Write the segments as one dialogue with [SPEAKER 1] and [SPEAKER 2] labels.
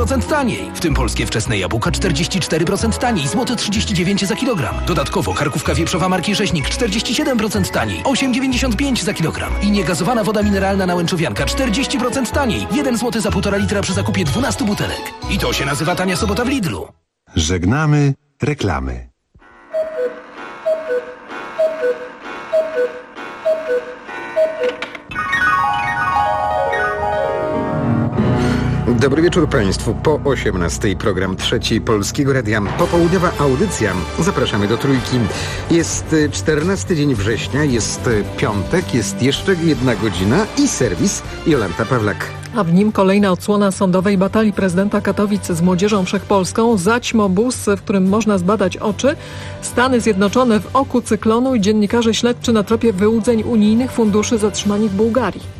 [SPEAKER 1] 40% taniej. W tym polskie wczesne jabłka 44% taniej, złote 39 za kilogram. Dodatkowo karkówka wieprzowa marki Rzeźnik 47% taniej, 8,95 za kilogram. I niegazowana woda mineralna Nałęczowianka 40% taniej, 1 zł za 1,5 litra przy zakupie 12 butelek. I to się nazywa tania sobota w Lidlu.
[SPEAKER 2] Żegnamy reklamy.
[SPEAKER 3] Dobry wieczór Państwu. Po 18:00 program Trzeci Polskiego Radia. Popołudniowa audycja. Zapraszamy do Trójki. Jest 14 dzień września, jest piątek, jest jeszcze 1 godzina i serwis Jolanta Pawlak.
[SPEAKER 4] A w nim kolejna odsłona sądowej batalii prezydenta Katowic z Młodzieżą Wszechpolską. Zaćmobus, w którym można zbadać oczy. Stany Zjednoczone w oku cyklonu i dziennikarze śledczy na tropie wyłudzeń unijnych funduszy zatrzymani w Bułgarii.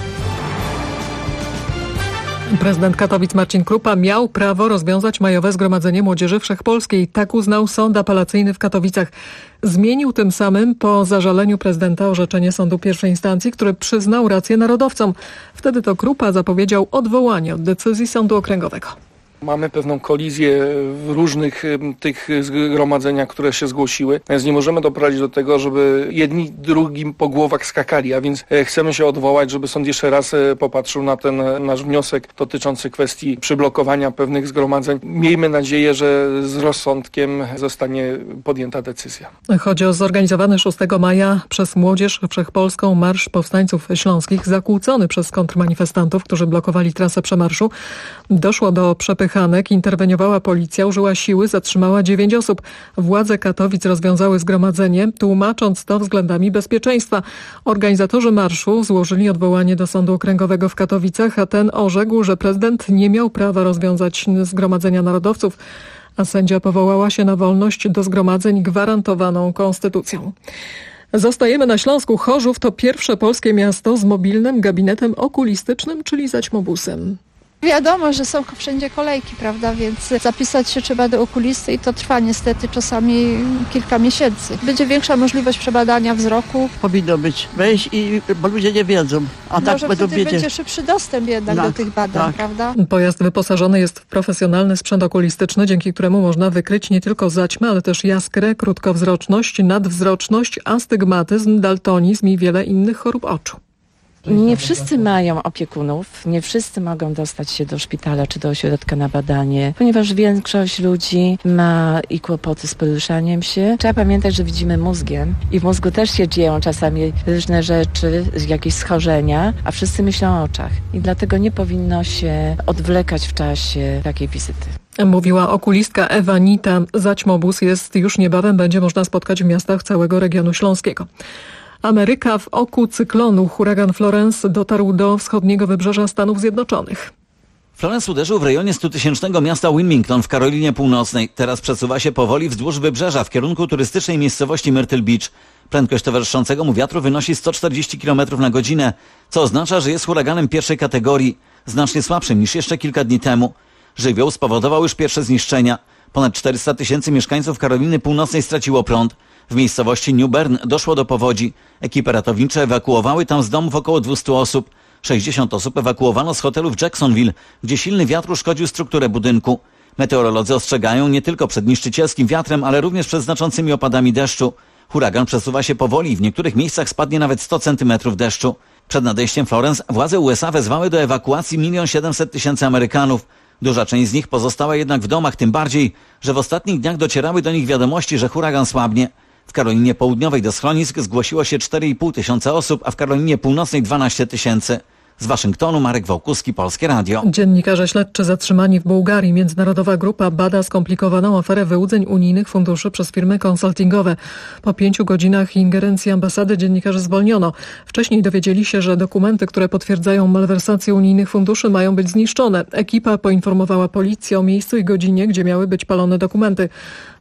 [SPEAKER 4] Prezydent Katowic Marcin Krupa miał prawo rozwiązać majowe Zgromadzenie Młodzieży Wszechpolskiej. Tak uznał sąd apelacyjny w Katowicach. Zmienił tym samym po zażaleniu prezydenta orzeczenie sądu pierwszej instancji, który przyznał rację narodowcom. Wtedy to Krupa zapowiedział odwołanie od decyzji sądu okręgowego.
[SPEAKER 5] Mamy pewną kolizję w różnych tych zgromadzeniach, które się zgłosiły, więc nie możemy doprowadzić do tego, żeby jedni drugim po głowach skakali, a więc chcemy się odwołać, żeby sąd jeszcze raz popatrzył na ten nasz wniosek dotyczący kwestii przyblokowania pewnych zgromadzeń. Miejmy nadzieję, że z rozsądkiem zostanie podjęta decyzja.
[SPEAKER 4] Chodzi o zorganizowany 6 maja przez Młodzież Wszechpolską Marsz Powstańców Śląskich, zakłócony przez kontrmanifestantów, którzy blokowali trasę przemarszu. Doszło do przepychanek, interweniowała policja, użyła siły, zatrzymała 9 osób. Władze Katowic rozwiązały zgromadzenie, tłumacząc to względami bezpieczeństwa. Organizatorzy marszu złożyli odwołanie do Sądu Okręgowego w Katowicach, a ten orzekł, że prezydent nie miał prawa rozwiązać zgromadzenia narodowców, a sędzia powołała się na wolność do zgromadzeń gwarantowaną konstytucją. Zostajemy na Śląsku. Chorzów to pierwsze polskie miasto z mobilnym gabinetem okulistycznym, czyli zaćmobusem.
[SPEAKER 6] Wiadomo, że są wszędzie kolejki, prawda, więc zapisać się trzeba do okulisty i to trwa niestety czasami kilka miesięcy. Będzie większa możliwość przebadania wzroku.
[SPEAKER 7] Powinno być. Wejść bo ludzie nie wiedzą. A
[SPEAKER 6] może
[SPEAKER 7] tak będą wiedzieć.
[SPEAKER 6] Będzie szybszy dostęp jednak do tych badań, prawda?
[SPEAKER 4] Pojazd wyposażony jest w profesjonalny sprzęt okulistyczny, dzięki któremu można wykryć nie tylko zaćmę, ale też jaskrę, krótkowzroczność, nadwzroczność, astygmatyzm, daltonizm i wiele innych chorób oczu.
[SPEAKER 8] Nie wszyscy mają opiekunów, nie wszyscy mogą dostać się do szpitala czy do ośrodka na badanie, ponieważ większość ludzi ma i kłopoty z poruszaniem się. Trzeba pamiętać, że widzimy mózgiem i w mózgu też się dzieją czasami różne rzeczy, jakieś schorzenia, a wszyscy myślą o oczach i dlatego nie powinno się odwlekać w czasie takiej wizyty.
[SPEAKER 4] Mówiła okulistka Ewa Nita. Zaćmobus jest już niebawem, będzie można spotkać w miastach całego regionu śląskiego. Ameryka w oku cyklonu. Huragan Florence dotarł do wschodniego wybrzeża Stanów Zjednoczonych.
[SPEAKER 9] Florence uderzył w rejonie 100-tysięcznego miasta Wilmington w Karolinie Północnej. Teraz przesuwa się powoli wzdłuż wybrzeża w kierunku turystycznej miejscowości Myrtle Beach. Prędkość towarzyszącego mu wiatru wynosi 140 km na godzinę, co oznacza, że jest huraganem pierwszej kategorii, znacznie słabszym niż jeszcze kilka dni temu. Żywioł spowodował już pierwsze zniszczenia. Ponad 400 000 mieszkańców Karoliny Północnej straciło prąd. W miejscowości New Bern doszło do powodzi. Ekipy ratownicze ewakuowały tam z domów około 200 osób. 60 osób ewakuowano z hotelu w Jacksonville, gdzie silny wiatr uszkodził strukturę budynku. Meteorolodzy ostrzegają nie tylko przed niszczycielskim wiatrem, ale również przed znaczącymi opadami deszczu. Huragan przesuwa się powoli i w niektórych miejscach spadnie nawet 100 cm deszczu. Przed nadejściem Florence władze USA wezwały do ewakuacji 1 700 000 Amerykanów. Duża część z nich pozostała jednak w domach, tym bardziej, że w ostatnich dniach docierały do nich wiadomości, że huragan słabnie. W Karolinie Południowej do schronisk zgłosiło się 4,5 tysiąca osób, a w Karolinie Północnej 12 000. Z Waszyngtonu Marek Wołkuski, Polskie Radio.
[SPEAKER 4] Dziennikarze śledczy zatrzymani w Bułgarii. Międzynarodowa grupa bada skomplikowaną aferę wyłudzeń unijnych funduszy przez firmy konsultingowe. Po 5 godzinach ingerencji ambasady dziennikarzy zwolniono. Wcześniej dowiedzieli się, że dokumenty, które potwierdzają malwersację unijnych funduszy, mają być zniszczone. Ekipa poinformowała policję o miejscu i godzinie, gdzie miały być palone dokumenty.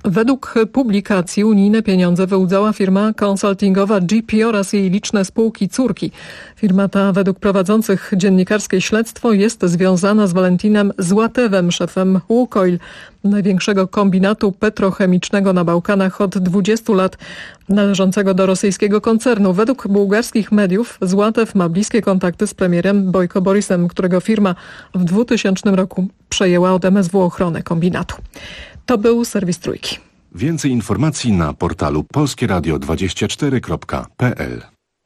[SPEAKER 4] Według publikacji unijne pieniądze wyłudzała firma konsultingowa GP oraz jej liczne spółki córki. Firma ta według prowadzących dziennikarskie śledztwo jest związana z Valentinem Złatewem, szefem Łukoil, największego kombinatu petrochemicznego na Bałkanach od 20 lat, należącego do rosyjskiego koncernu. Według bułgarskich mediów Złatew ma bliskie kontakty z premierem Bojko Borisem, którego firma w 2000 roku przejęła od MSW ochronę kombinatu. To był serwis Trójki.
[SPEAKER 2] Więcej informacji na portalu polskieradio24.pl.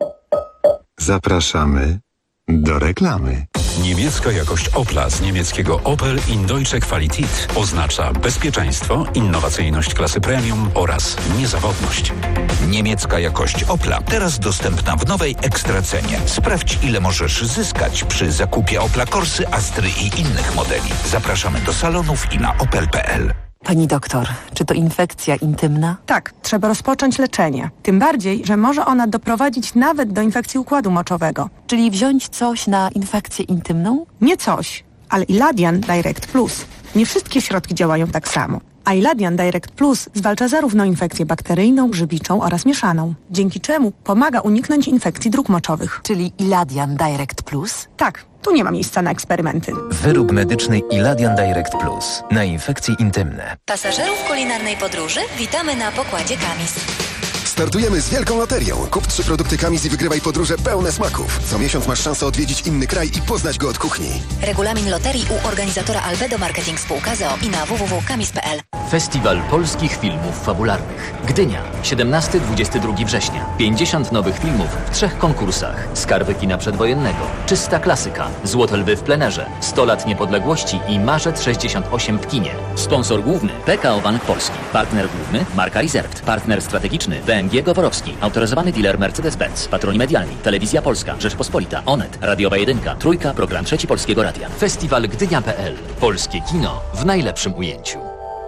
[SPEAKER 2] Zapraszamy do reklamy.
[SPEAKER 10] Niemiecka jakość Opla z niemieckiego Opel in Deutsche Qualität oznacza bezpieczeństwo, innowacyjność klasy premium oraz niezawodność.
[SPEAKER 11] Niemiecka jakość Opla teraz dostępna w nowej ekstracenie. Sprawdź, ile możesz zyskać przy zakupie Opla Corsy, Astry i innych modeli. Zapraszamy do salonów i na opel.pl.
[SPEAKER 12] Pani doktor, czy to infekcja intymna?
[SPEAKER 13] Tak, trzeba rozpocząć leczenie. Tym bardziej, że może ona doprowadzić nawet do infekcji układu moczowego.
[SPEAKER 12] Czyli wziąć coś na infekcję intymną?
[SPEAKER 13] Nie coś, ale Iladian Direct Plus. Nie wszystkie środki działają tak samo. A Iladian Direct Plus zwalcza zarówno infekcję bakteryjną, grzybiczą oraz mieszaną, dzięki czemu pomaga uniknąć infekcji dróg moczowych.
[SPEAKER 12] Czyli Iladian Direct Plus?
[SPEAKER 13] Tak, tu nie ma miejsca na eksperymenty.
[SPEAKER 14] Wyrób medyczny Iladian Direct Plus na infekcje intymne.
[SPEAKER 15] Pasażerów kulinarnej podróży witamy na pokładzie Kamis.
[SPEAKER 16] Startujemy z wielką loterią. Kup 3 produkty Kamis i wygrywaj podróże pełne smaków. Co miesiąc masz szansę odwiedzić inny kraj i poznać go od kuchni.
[SPEAKER 15] Regulamin loterii u organizatora Albedo Marketing Spółka z o.o. i na www.kamis.pl.
[SPEAKER 17] Festiwal polskich filmów fabularnych. Gdynia, 17-22 września. 50 nowych filmów w 3 konkursach. Skarby kina przedwojennego, Czysta klasyka, Złote lwy w plenerze, 100 lat niepodległości i Marzec 68 w kinie. Sponsor główny PKO Bank Polski. Partner główny Marka Reserved. Partner strategiczny BMG Goworowski. Autoryzowany dealer Mercedes-Benz. Patroni medialni Telewizja Polska, Rzeczpospolita, Onet, Radiowa 1, Trójka, Program 3 Polskiego Radia. Festiwal Gdynia.pl. Polskie kino w najlepszym ujęciu.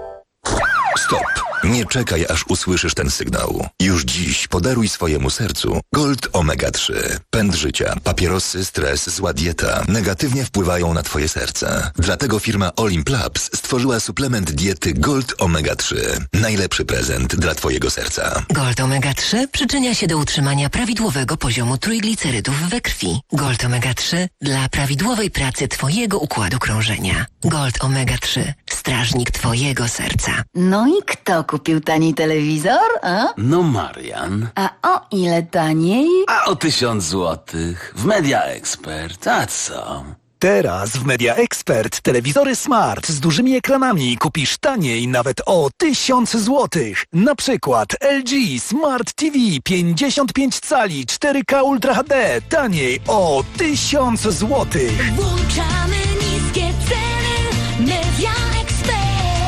[SPEAKER 18] Stop! Nie czekaj, aż usłyszysz ten sygnał. Już dziś podaruj swojemu sercu Gold Omega 3. Pęd życia, papierosy, stres, zła dieta negatywnie wpływają na twoje serce. Dlatego firma Olimp Labs stworzyła suplement diety Gold Omega 3. Najlepszy prezent dla twojego serca.
[SPEAKER 15] Gold Omega 3 przyczynia się do utrzymania prawidłowego poziomu trójglicerydów we krwi. Gold Omega 3 dla prawidłowej pracy twojego układu krążenia. Gold Omega 3. Strażnik twojego serca.
[SPEAKER 19] No i kto kupił tani telewizor, a?
[SPEAKER 20] No Marian.
[SPEAKER 19] A o ile taniej?
[SPEAKER 20] A o 1000 złotych. W Media Expert. A co?
[SPEAKER 21] Teraz w Media Expert telewizory smart z dużymi ekranami kupisz taniej nawet o 1000 złotych. Na przykład LG Smart TV 55 cali 4K Ultra HD taniej o 1000 złotych.
[SPEAKER 22] Włączamy niskie ceny Media Expert.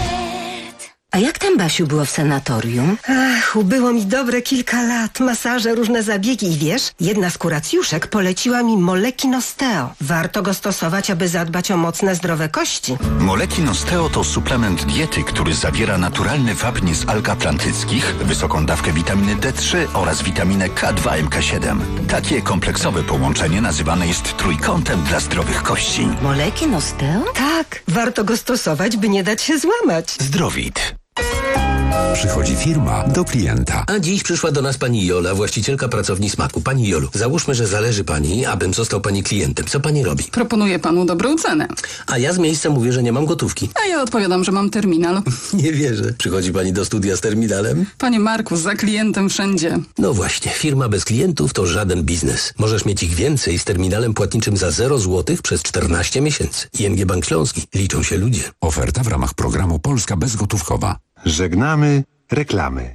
[SPEAKER 23] A jak tam, Basiu, było w sanatorium?
[SPEAKER 24] Ach, ubyło mi dobre kilka lat. Masaże, różne zabiegi i wiesz, jedna z kuracjuszek poleciła mi Molekin Osteo. Warto go stosować, aby zadbać o mocne, zdrowe kości.
[SPEAKER 11] Molekin Osteo to suplement diety, który zawiera naturalny wapń z alg atlantyckich, wysoką dawkę witaminy D3 oraz witaminę K2 MK7. Takie kompleksowe połączenie nazywane jest trójkątem dla zdrowych kości.
[SPEAKER 23] Molekin Osteo?
[SPEAKER 24] Tak, warto go stosować, by nie dać się złamać.
[SPEAKER 11] Zdrowit.
[SPEAKER 25] Przychodzi firma do klienta.
[SPEAKER 26] A dziś przyszła do nas pani Jola, właścicielka pracowni Smaku. Pani Jolu, załóżmy, że zależy pani, abym został pani klientem. Co pani robi?
[SPEAKER 27] Proponuję panu dobrą cenę.
[SPEAKER 26] A ja z miejsca mówię, że nie mam gotówki.
[SPEAKER 27] A ja odpowiadam, że mam terminal.
[SPEAKER 26] Nie wierzę. Przychodzi pani do studia z terminalem?
[SPEAKER 27] Panie Marku, za klientem wszędzie.
[SPEAKER 26] No właśnie, firma bez klientów to żaden biznes. Możesz mieć ich więcej z terminalem płatniczym za 0 zł przez 14 miesięcy. ING Bank Śląski. Liczą się ludzie.
[SPEAKER 25] Oferta w ramach programu Polska Bezgotówkowa.
[SPEAKER 2] Żegnamy reklamy.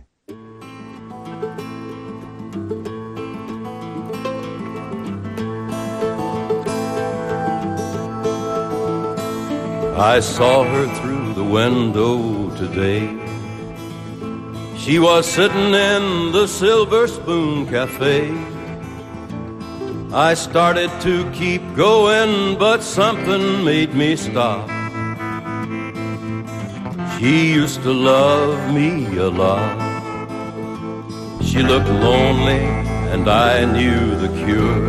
[SPEAKER 28] I saw her through the window today. She was sitting in the Silver Spoon Cafe. I started to keep going, but something made me stop. She used to love me a lot. She looked lonely and I knew the cure.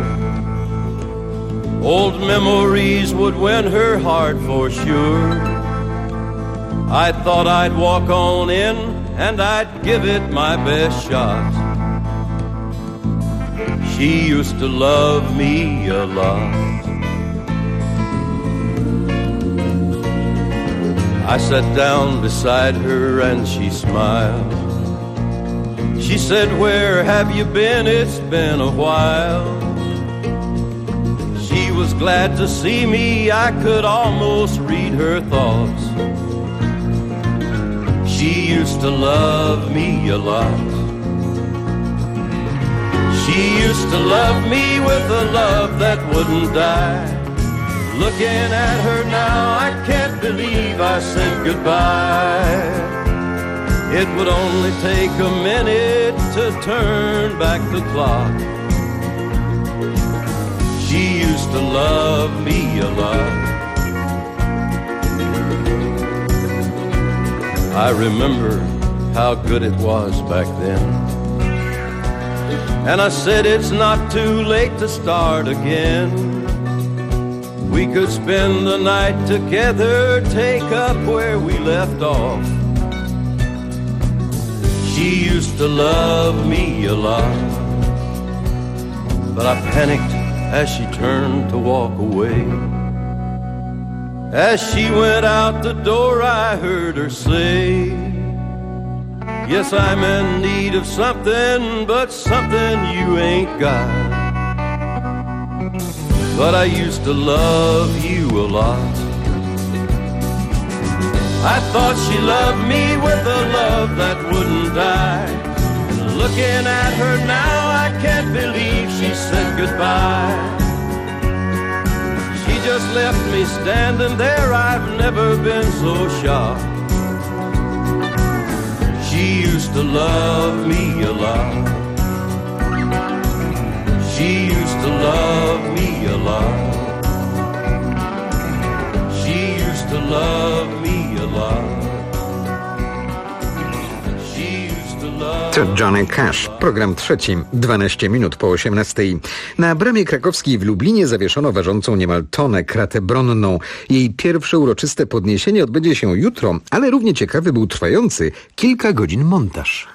[SPEAKER 28] Old memories would win her heart for sure. I thought I'd walk on in and I'd give it my best shot. She used to love me a lot. I sat down beside her and she smiled. She said, "Where have you been? It's been a while." She was glad to see me, I could almost read her thoughts. She used to love me a lot. She used to love me with a love that wouldn't die. Looking at her now, I can't believe I said goodbye. It would only take a minute to turn back the clock. She used to love me a lot. I remember how good it was back then. And I said it's not too late to start again. We could spend the night together, take up where we left off. She used to love me a lot, but I panicked as she turned to walk away. As she went out the door, I heard her say, "Yes, I'm in need of something, but something you ain't got. But I used to love you a lot." I thought she loved me with a love that wouldn't die. Looking at her now, I can't believe she said goodbye. She just left me standing there, I've never been so shocked. She used to love me a lot. She used to love me a lot. She used to love me a lot. She used to love.
[SPEAKER 1] To Johnny Cash, program trzeci, 12 minut po 18. Na bramie krakowskiej w Lublinie zawieszono ważącą niemal tonę kratę bronną. Jej pierwsze uroczyste podniesienie odbędzie się jutro, ale równie ciekawy był trwający kilka godzin montaż.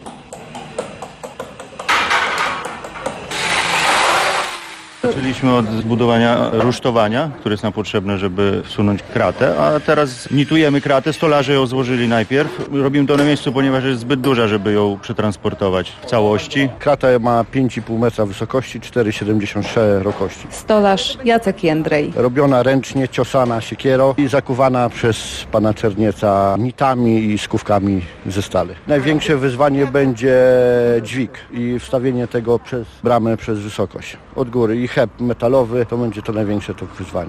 [SPEAKER 3] Zaczęliśmy od zbudowania rusztowania, które jest nam potrzebne, żeby wsunąć kratę, a teraz nitujemy kratę, stolarze ją złożyli najpierw. Robimy to na miejscu, ponieważ jest zbyt duża, żeby ją przetransportować w całości.
[SPEAKER 4] Krata ma 5,5 metra wysokości, 4,70 szerokości.
[SPEAKER 5] Stolarz Jacek Jędrej.
[SPEAKER 4] Robiona ręcznie, ciosana siekierą i zakuwana przez pana Czernieca nitami i skówkami ze stali. Największe wyzwanie będzie dźwig i wstawienie tego przez bramę, przez wysokość od góry. I heb metalowy, to będzie to największe to wyzwanie.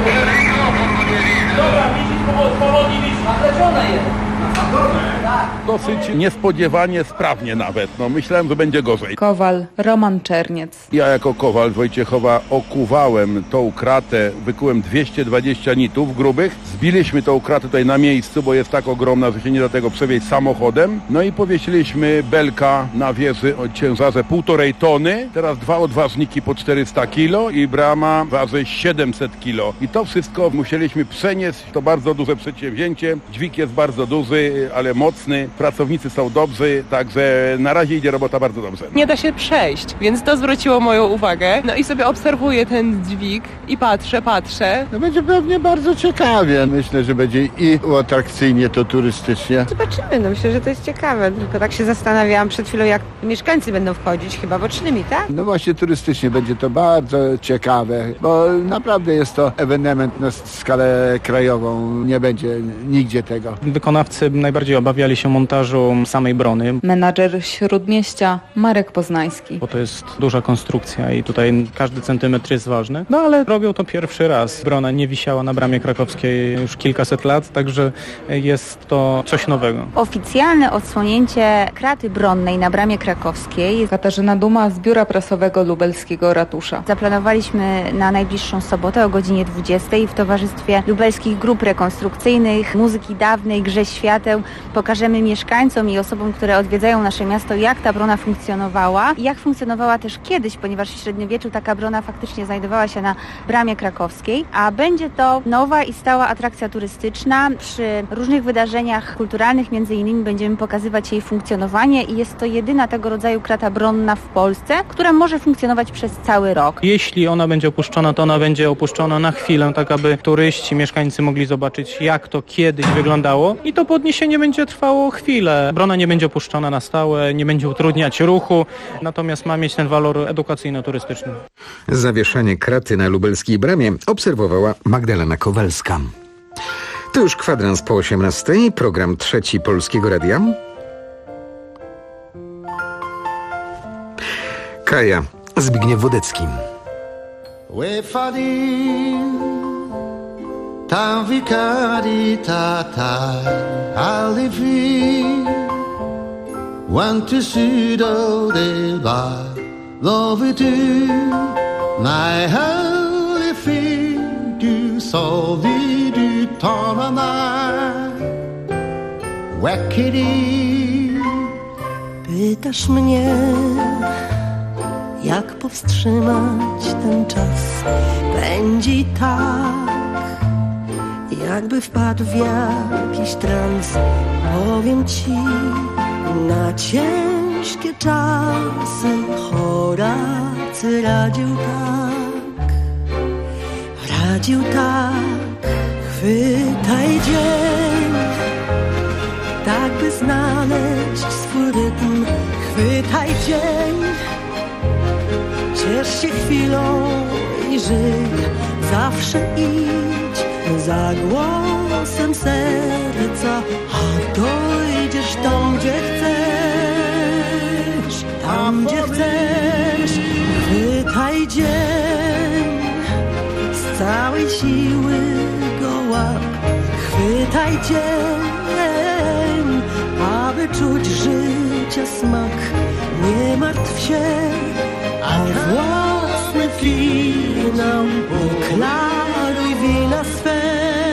[SPEAKER 6] Dobra, widzisz, powodzi, widzisz, nakleczone jest.
[SPEAKER 7] Dosyć niespodziewanie sprawnie nawet. Myślałem, że będzie gorzej.
[SPEAKER 5] Kowal Roman Czerniec.
[SPEAKER 7] Ja jako kowal z Wojciechowa okuwałem tą kratę, wykułem 220 nitów grubych. Zbiliśmy tą kratę tutaj na miejscu, bo jest tak ogromna, że się nie da tego przewieźć samochodem. No i powiesiliśmy belka na wieży o ciężarze 1,5 tony. Teraz 2 odważniki po 400 kilo i brama waży 700 kilo. I to wszystko musieliśmy przenieść. To bardzo duże przedsięwzięcie. Dźwig jest bardzo duży, ale mocny. Pracownicy są dobrzy, także na razie idzie robota bardzo dobrze.
[SPEAKER 8] Nie da się przejść, więc to zwróciło moją uwagę. No i sobie obserwuję ten dźwig i patrzę.
[SPEAKER 4] No będzie pewnie bardzo ciekawie. Myślę, że będzie i atrakcyjnie, to turystycznie.
[SPEAKER 9] Zobaczymy, myślę, że to jest ciekawe. Tylko tak się zastanawiałam przed chwilą, jak mieszkańcy będą wchodzić, chyba bocznymi, tak?
[SPEAKER 4] No właśnie turystycznie będzie to bardzo ciekawe, bo naprawdę jest to ewenement na skalę krajową. Nie będzie nigdzie tego.
[SPEAKER 29] Wykonawcy najbardziej obawiali się montażu samej brony.
[SPEAKER 5] Menadżer Śródmieścia Marek Poznański.
[SPEAKER 29] Bo to jest duża konstrukcja i tutaj każdy centymetr jest ważny. No ale robią to pierwszy raz. Brona nie wisiała na bramie krakowskiej już kilkaset lat, także jest to coś nowego.
[SPEAKER 30] Oficjalne odsłonięcie kraty bronnej na bramie krakowskiej.
[SPEAKER 5] Katarzyna Duma z Biura Prasowego Lubelskiego Ratusza.
[SPEAKER 30] Zaplanowaliśmy na najbliższą sobotę o godzinie 20 w towarzystwie lubelskich grup rekonstrukcyjnych, muzyki dawnej, grze świateł. Pokażemy mieszkańcom i osobom, które odwiedzają nasze miasto, jak ta brona funkcjonowała i jak funkcjonowała też kiedyś, ponieważ w średniowieczu taka brona faktycznie znajdowała się na Bramie Krakowskiej, a będzie to nowa i stała atrakcja turystyczna. Przy różnych wydarzeniach kulturalnych między innymi będziemy pokazywać jej funkcjonowanie i jest to jedyna tego rodzaju krata bronna w Polsce, która może funkcjonować przez cały rok.
[SPEAKER 29] Jeśli ona będzie opuszczona, to ona będzie opuszczona na chwilę, tak aby turyści, mieszkańcy mogli zobaczyć, jak to kiedyś wyglądało i to podniesienie będzie trwało chwilę. Brona nie będzie opuszczona na stałe, nie będzie utrudniać ruchu, natomiast ma mieć ten walor edukacyjno-turystyczny.
[SPEAKER 1] Zawieszanie kraty na lubelskiej bramie obserwowała Magdalena Kowalska. To już kwadrans po 18:00, program trzeci Polskiego Radia. Kaja, Zbigniew Wodecki.
[SPEAKER 10] Tam wikari tatai alivi want to sudo de ba love to my holy feet do solvi do tonana wakiri.
[SPEAKER 12] Pytasz mnie, jak powstrzymać ten czas? Pędzi tak, jakby wpadł w jakiś trans. Powiem ci, na ciężkie czasy Horacy radził tak, chwytaj dzień, tak by znaleźć swój rytm. Chwytaj dzień, ciesz się chwilą i żyj, zawsze idź za głosem serca, a dojdziesz tam, gdzie chcesz, tam, gdzie chcesz. Chwytaj dzień, z całej siły go łap. Chwytaj dzień, aby czuć życia smak. Nie martw się o własny finał, uklaruj wina swe.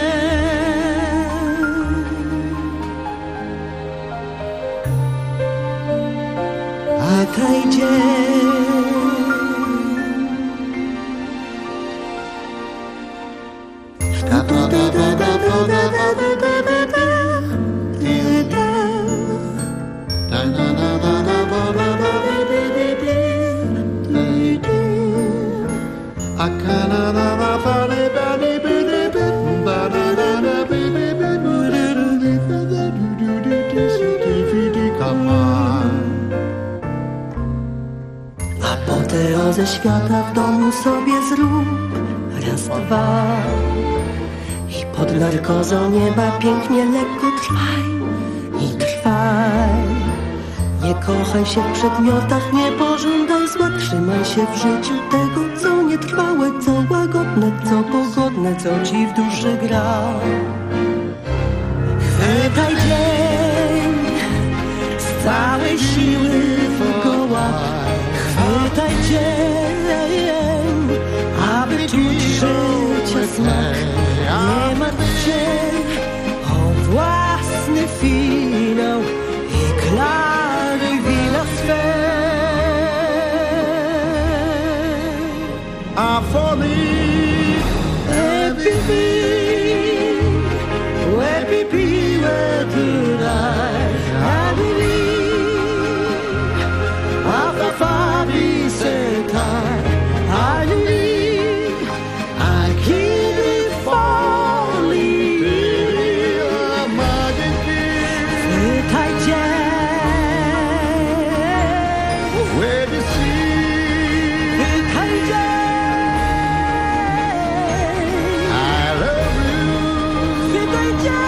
[SPEAKER 12] Chwytaj dzień, apoteozę świata w domu sobie zrób. Raz, dwa i pod narkozą nieba pięknie lekko trwaj i trwaj. Nie kochaj się w przedmiotach, nie pożądaj zła. Trzymaj się w życiu tego, co nietrwałe, co łagodne, co pogodne, co ci w duszy gra. Chwytaj dzień, z całej siły go łap. Chwytaj dzień, aby czuć życia smak. Nie martw się o własny finał i klaruj wina swe.
[SPEAKER 10] A for me, everything, where could I believe? After 5 years I believe I keep it falling. Chwytaj dzień, where to see? Chwytaj dzień, I love you. Chwytaj dzień.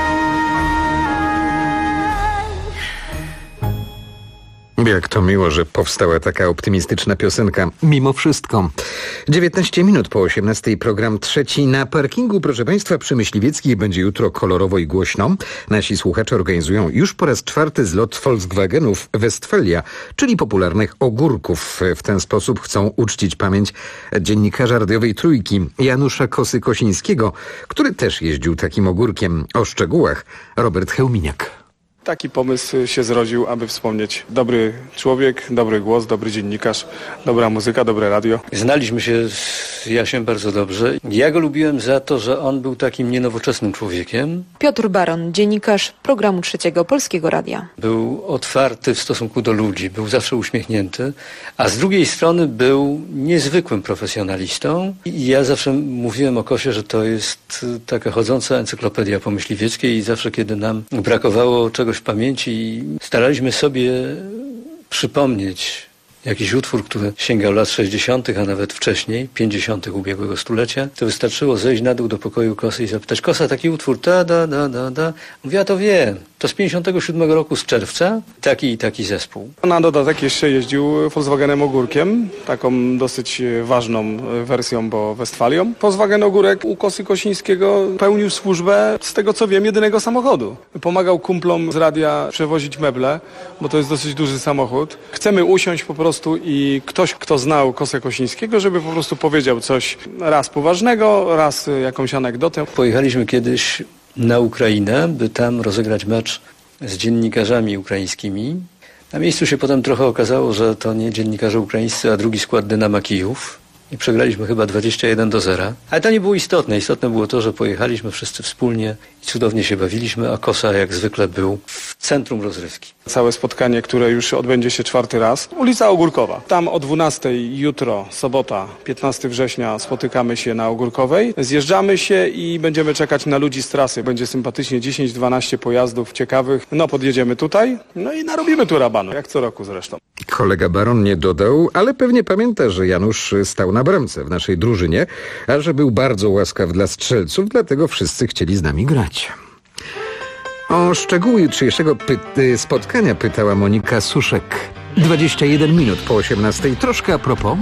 [SPEAKER 1] Jak to miło, że powstała taka optymistyczna piosenka. Mimo wszystko. 19 minut po 18:00, program trzeci. Na parkingu, proszę Państwa, przy Myśliwieckiej będzie jutro kolorowo i głośno. Nasi słuchacze organizują już po raz 4. zlot Volkswagenów Westfalia, czyli popularnych ogórków. W ten sposób chcą uczcić pamięć dziennikarza radiowej Trójki Janusza Kosy-Kosińskiego, który też jeździł takim ogórkiem. O szczegółach Robert Chełminiak.
[SPEAKER 13] Taki pomysł się zrodził, aby wspomnieć dobry człowiek, dobry głos, dobry dziennikarz, dobra muzyka, dobre radio.
[SPEAKER 14] Znaliśmy się z Jasiem bardzo dobrze. Ja go lubiłem za to, że on był takim nienowoczesnym człowiekiem.
[SPEAKER 5] Piotr Baron, dziennikarz programu Trzeciego Polskiego Radia.
[SPEAKER 14] Był otwarty w stosunku do ludzi, był zawsze uśmiechnięty, a z drugiej strony był niezwykłym profesjonalistą. I ja zawsze mówiłem o Kosie, że to jest taka chodząca encyklopedia po myśliwieckiej i zawsze, kiedy nam brakowało czegoś w pamięci, staraliśmy sobie przypomnieć jakiś utwór, który sięgał lat 60., a nawet wcześniej, 50. ubiegłego stulecia, to wystarczyło zejść na dół do pokoju Kosy i zapytać: Kosa, taki utwór, da. Mówi: ja to wiem. To z 57 roku, z czerwca, taki i taki zespół.
[SPEAKER 13] Na dodatek jeszcze jeździł Volkswagenem Ogórkiem, taką dosyć ważną wersją, bo Westfalią. Volkswagen Ogórek u Kosy Kosińskiego pełnił służbę, z tego co wiem, jedynego samochodu. Pomagał kumplom z radia przewozić meble, bo to jest dosyć duży samochód. Chcemy usiąść po prostu i ktoś, kto znał Kosę Kosińskiego, żeby po prostu powiedział coś raz poważnego, raz jakąś anegdotę.
[SPEAKER 14] Pojechaliśmy kiedyś na Ukrainę, by tam rozegrać mecz z dziennikarzami ukraińskimi. Na miejscu się potem trochę okazało, że to nie dziennikarze ukraińscy, a drugi skład Dynama Kijów. I przegraliśmy chyba 21-0. Ale to nie było istotne. Istotne było to, że pojechaliśmy wszyscy wspólnie i cudownie się bawiliśmy, a Kosa jak zwykle był w centrum rozrywki.
[SPEAKER 13] Całe spotkanie, które już odbędzie się 4. raz. Ulica Ogórkowa. Tam o 12:00 jutro, sobota, 15 września, spotykamy się na Ogórkowej. Zjeżdżamy się i będziemy czekać na ludzi z trasy. Będzie sympatycznie 10-12 pojazdów ciekawych. No, podjedziemy tutaj, no i narobimy tu rabanu, jak co roku zresztą.
[SPEAKER 1] Kolega Baron nie dodał, ale pewnie pamięta, że Janusz stał na bramce w naszej drużynie, a że był bardzo łaskaw dla strzelców, dlatego wszyscy chcieli z nami grać. O szczegóły jutrzejszego spotkania pytała Monika Suszek. 21 minut po 18:00. Troszkę a propos.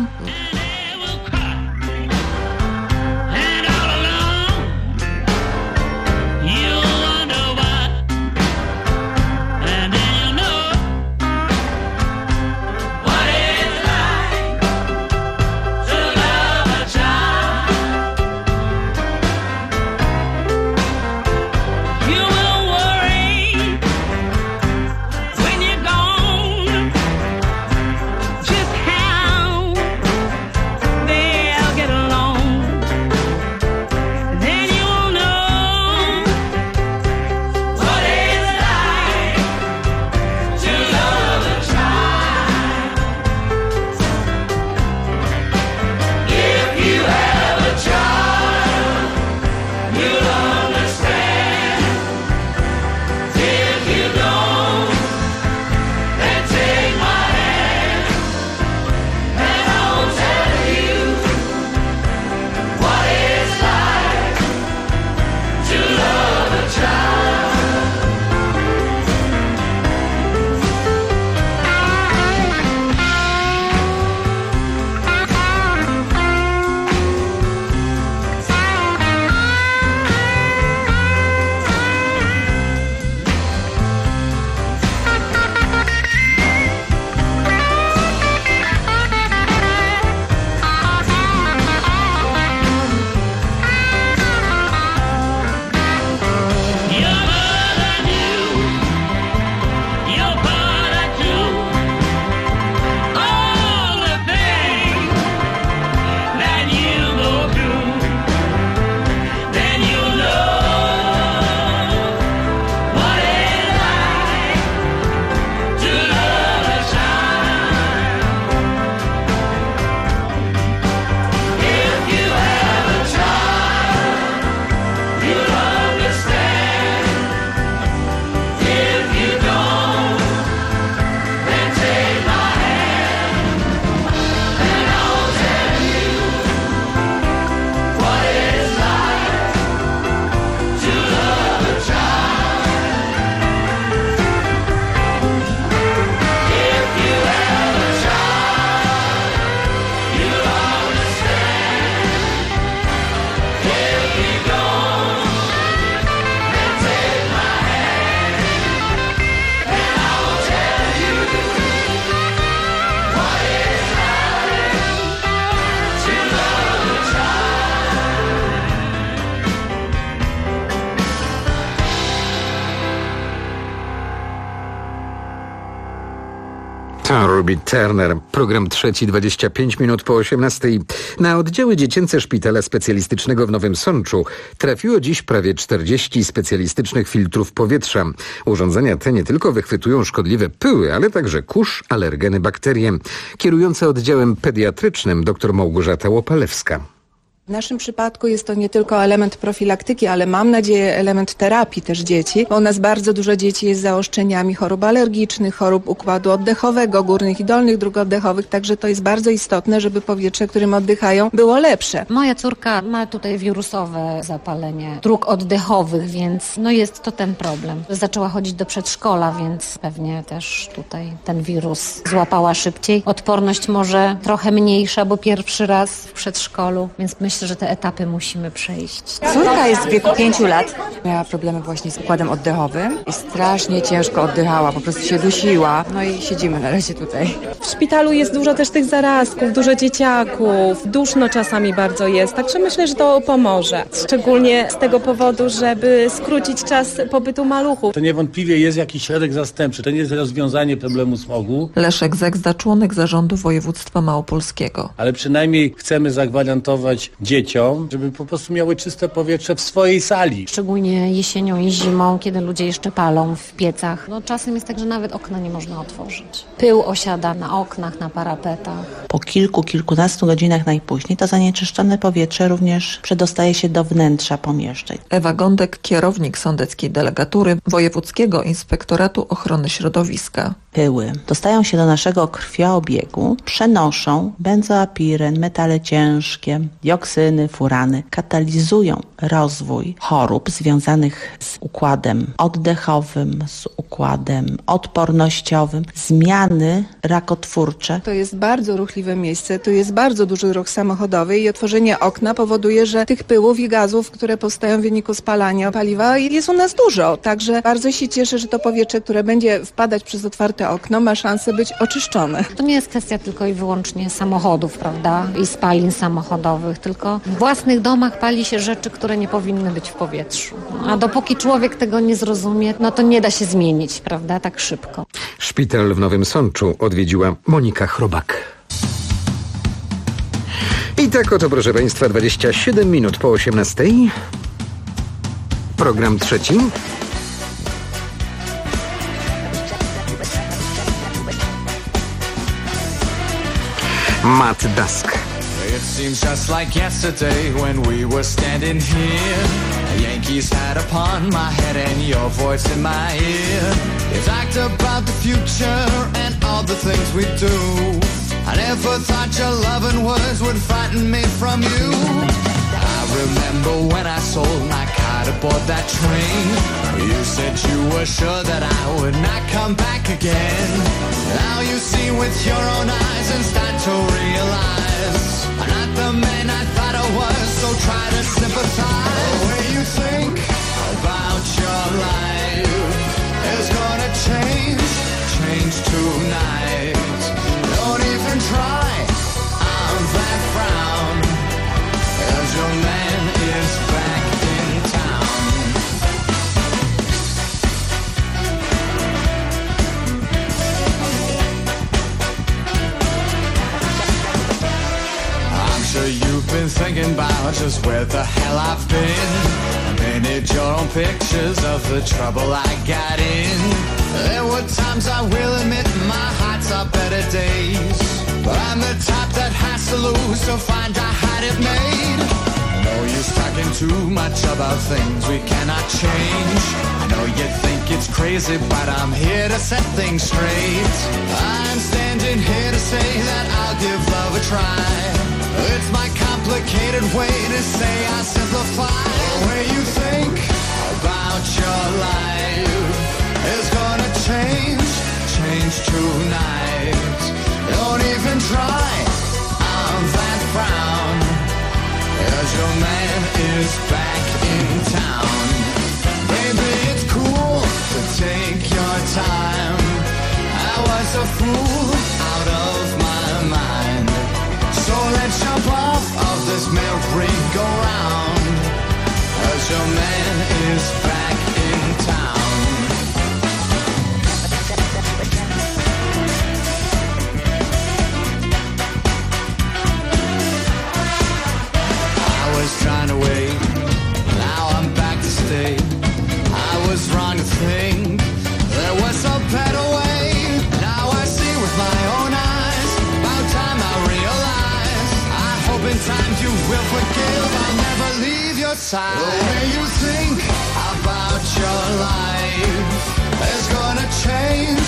[SPEAKER 1] To Ruby Turner. Program trzeci, 25 minut po 18. Na oddziały dziecięce Szpitala Specjalistycznego w Nowym Sączu trafiło dziś prawie 40 specjalistycznych filtrów powietrza. Urządzenia te nie tylko wychwytują szkodliwe pyły, ale także kurz, alergeny, bakterie. Kierująca oddziałem pediatrycznym dr Małgorzata Łopalewska.
[SPEAKER 15] W naszym przypadku jest to nie tylko element profilaktyki, ale mam nadzieję element terapii też dzieci, bo u nas bardzo dużo dzieci jest z zaostrzeniami chorób alergicznych, chorób układu oddechowego, górnych i dolnych dróg oddechowych, także to jest bardzo istotne, żeby powietrze, którym oddychają, było lepsze.
[SPEAKER 16] Moja córka ma tutaj wirusowe zapalenie dróg oddechowych, więc jest to ten problem. Zaczęła chodzić do przedszkola, więc pewnie też tutaj ten wirus złapała szybciej. Odporność może trochę mniejsza, bo pierwszy raz w przedszkolu, więc myślę, że te etapy musimy przejść.
[SPEAKER 17] Córka jest w wieku 5 lat. Miała problemy właśnie z układem oddechowym i strasznie ciężko oddychała, po prostu się dusiła. I siedzimy na razie tutaj.
[SPEAKER 18] W szpitalu jest dużo też tych zarazków, dużo dzieciaków, duszno czasami bardzo jest, także myślę, że to pomoże. Szczególnie z tego powodu, żeby skrócić czas pobytu maluchów.
[SPEAKER 19] To niewątpliwie jest jakiś środek zastępczy, to nie jest rozwiązanie problemu smogu.
[SPEAKER 20] Leszek Zegzda, członek zarządu województwa małopolskiego.
[SPEAKER 19] Ale przynajmniej chcemy zagwarantować dzieciom, żeby po prostu miały czyste powietrze w swojej sali.
[SPEAKER 16] Szczególnie jesienią i zimą, kiedy ludzie jeszcze palą w piecach. Czasem jest tak, że nawet okna nie można otworzyć. Pył osiada na oknach, na parapetach.
[SPEAKER 21] Po kilkunastu godzinach najpóźniej to zanieczyszczone powietrze również przedostaje się do wnętrza pomieszczeń.
[SPEAKER 20] Ewa Gądek, kierownik sądeckiej delegatury Wojewódzkiego Inspektoratu Ochrony Środowiska.
[SPEAKER 21] Pyły dostają się do naszego krwioobiegu, przenoszą benzoapiren, metale ciężkie, dioksyny, furany, katalizują rozwój chorób związanych z układem oddechowym, z układem odpornościowym, zmiany rakotwórcze.
[SPEAKER 15] To jest bardzo ruchliwe miejsce, tu jest bardzo duży ruch samochodowy i otworzenie okna powoduje, że tych pyłów i gazów, które powstają w wyniku spalania paliwa, jest u nas dużo. Także bardzo się cieszę, że to powietrze, które będzie wpadać przez otwarte okno, ma szansę być oczyszczone.
[SPEAKER 16] To nie jest kwestia tylko i wyłącznie samochodów, prawda, i spalin samochodowych, tylko w własnych domach pali się rzeczy, które nie powinny być w powietrzu. A dopóki człowiek tego nie zrozumie, to nie da się zmienić, prawda, tak szybko.
[SPEAKER 1] Szpital w Nowym Sączu odwiedziła Monika Chrobak. I tak oto, proszę Państwa, 27 minut po 18. Program trzeci. Matt Dusk.
[SPEAKER 10] It seems just like yesterday when we were standing here. The Yankees hat upon my head and your voice in my ear. You talked about the future and all the things we do. I never thought your loving words would frighten me from you. I remember when I sold my car to board that train. You said you were sure that I would not come back again. Now you see with your own eyes and start to realize I'm not the man I thought I was, so try to sympathize. The way you think about your life is gonna change tonight. Don't even try on that frown, 'cause your man is back in town. I'm sure you've been thinking about just where the hell I've been. Painted your own pictures of the trouble I got in. There were times, I will admit, my heart's our better days. But I'm the type that has to lose to find I had it made. No use talking too much about things we cannot change. I know you think it's crazy, but I'm here to set things straight. I'm standing here to say that I'll give love a try. It's my complicated way to say I simplify. The way you think about your life is gonna change tonight. Don't even try on that frown, 'cause your man is back in town. Baby, it's cool to take your time. I was a fool out of my mind. So let's jump off of this merry-go-round, 'cause your man is back in town. was wrong to think there was a better way. Now I see with my own eyes. About time I realize. I hope in time you will forgive. I'll never leave your side. The way you think about your life is gonna change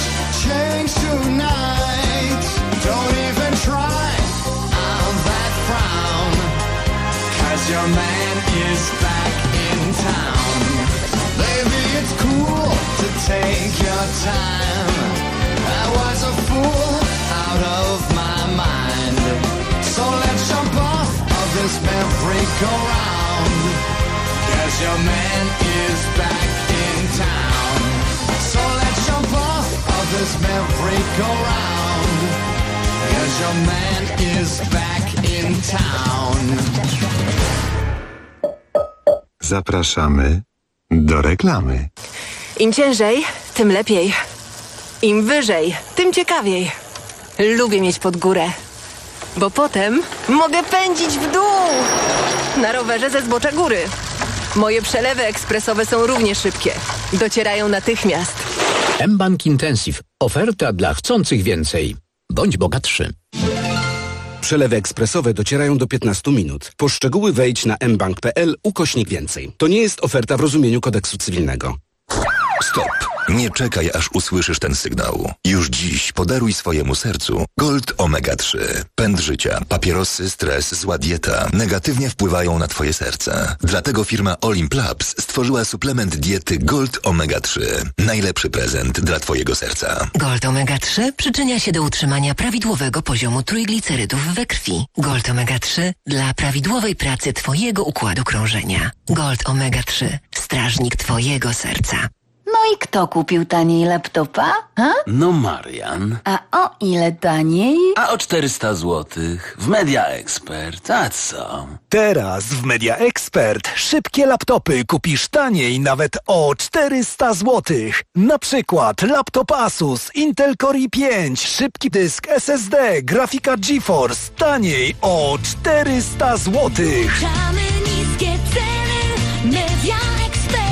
[SPEAKER 10] tonight. Don't even try on that frown, 'cause your man is back in town. Baby, it's cool to take your time. I was a fool out of my mind. So let's jump off of this merry-go-round, 'cause your man is back in town. So let's jump off of this merry-go-round, 'cause your man is back in town.
[SPEAKER 2] Zapraszamy do reklamy.
[SPEAKER 3] Im ciężej, tym lepiej. Im wyżej, tym ciekawiej. Lubię mieć pod górę, bo potem mogę pędzić w dół na rowerze ze zbocza góry. Moje przelewy ekspresowe są równie szybkie. Docierają natychmiast.
[SPEAKER 11] mBank Intensive. Oferta dla chcących więcej. Bądź bogatszy.
[SPEAKER 22] Przelewy ekspresowe docierają do 15 minut. Po szczegóły wejdź na mbank.pl/więcej. To nie jest oferta w rozumieniu kodeksu cywilnego.
[SPEAKER 23] Stop! Nie czekaj, aż usłyszysz ten sygnał. Już dziś podaruj swojemu sercu Gold Omega 3. Pęd życia, papierosy, stres, zła dieta negatywnie wpływają na twoje serce. Dlatego firma Olimplabs stworzyła suplement diety Gold Omega 3. Najlepszy prezent dla twojego serca.
[SPEAKER 24] Gold Omega 3 przyczynia się do utrzymania prawidłowego poziomu trójglicerydów we krwi. Gold Omega 3 dla prawidłowej pracy twojego układu krążenia. Gold Omega 3. Strażnik twojego serca.
[SPEAKER 25] No i kto kupił taniej laptopa? Ha?
[SPEAKER 26] No Marian.
[SPEAKER 25] A o ile taniej?
[SPEAKER 26] A o 400 złotych w Media Expert. A co?
[SPEAKER 27] Teraz w Media Expert szybkie laptopy kupisz taniej nawet o 400 złotych. Na przykład laptop Asus Intel Core i5, szybki dysk SSD, grafika GeForce taniej o 400 złotych.
[SPEAKER 25] Niskie ceny, Media Expert.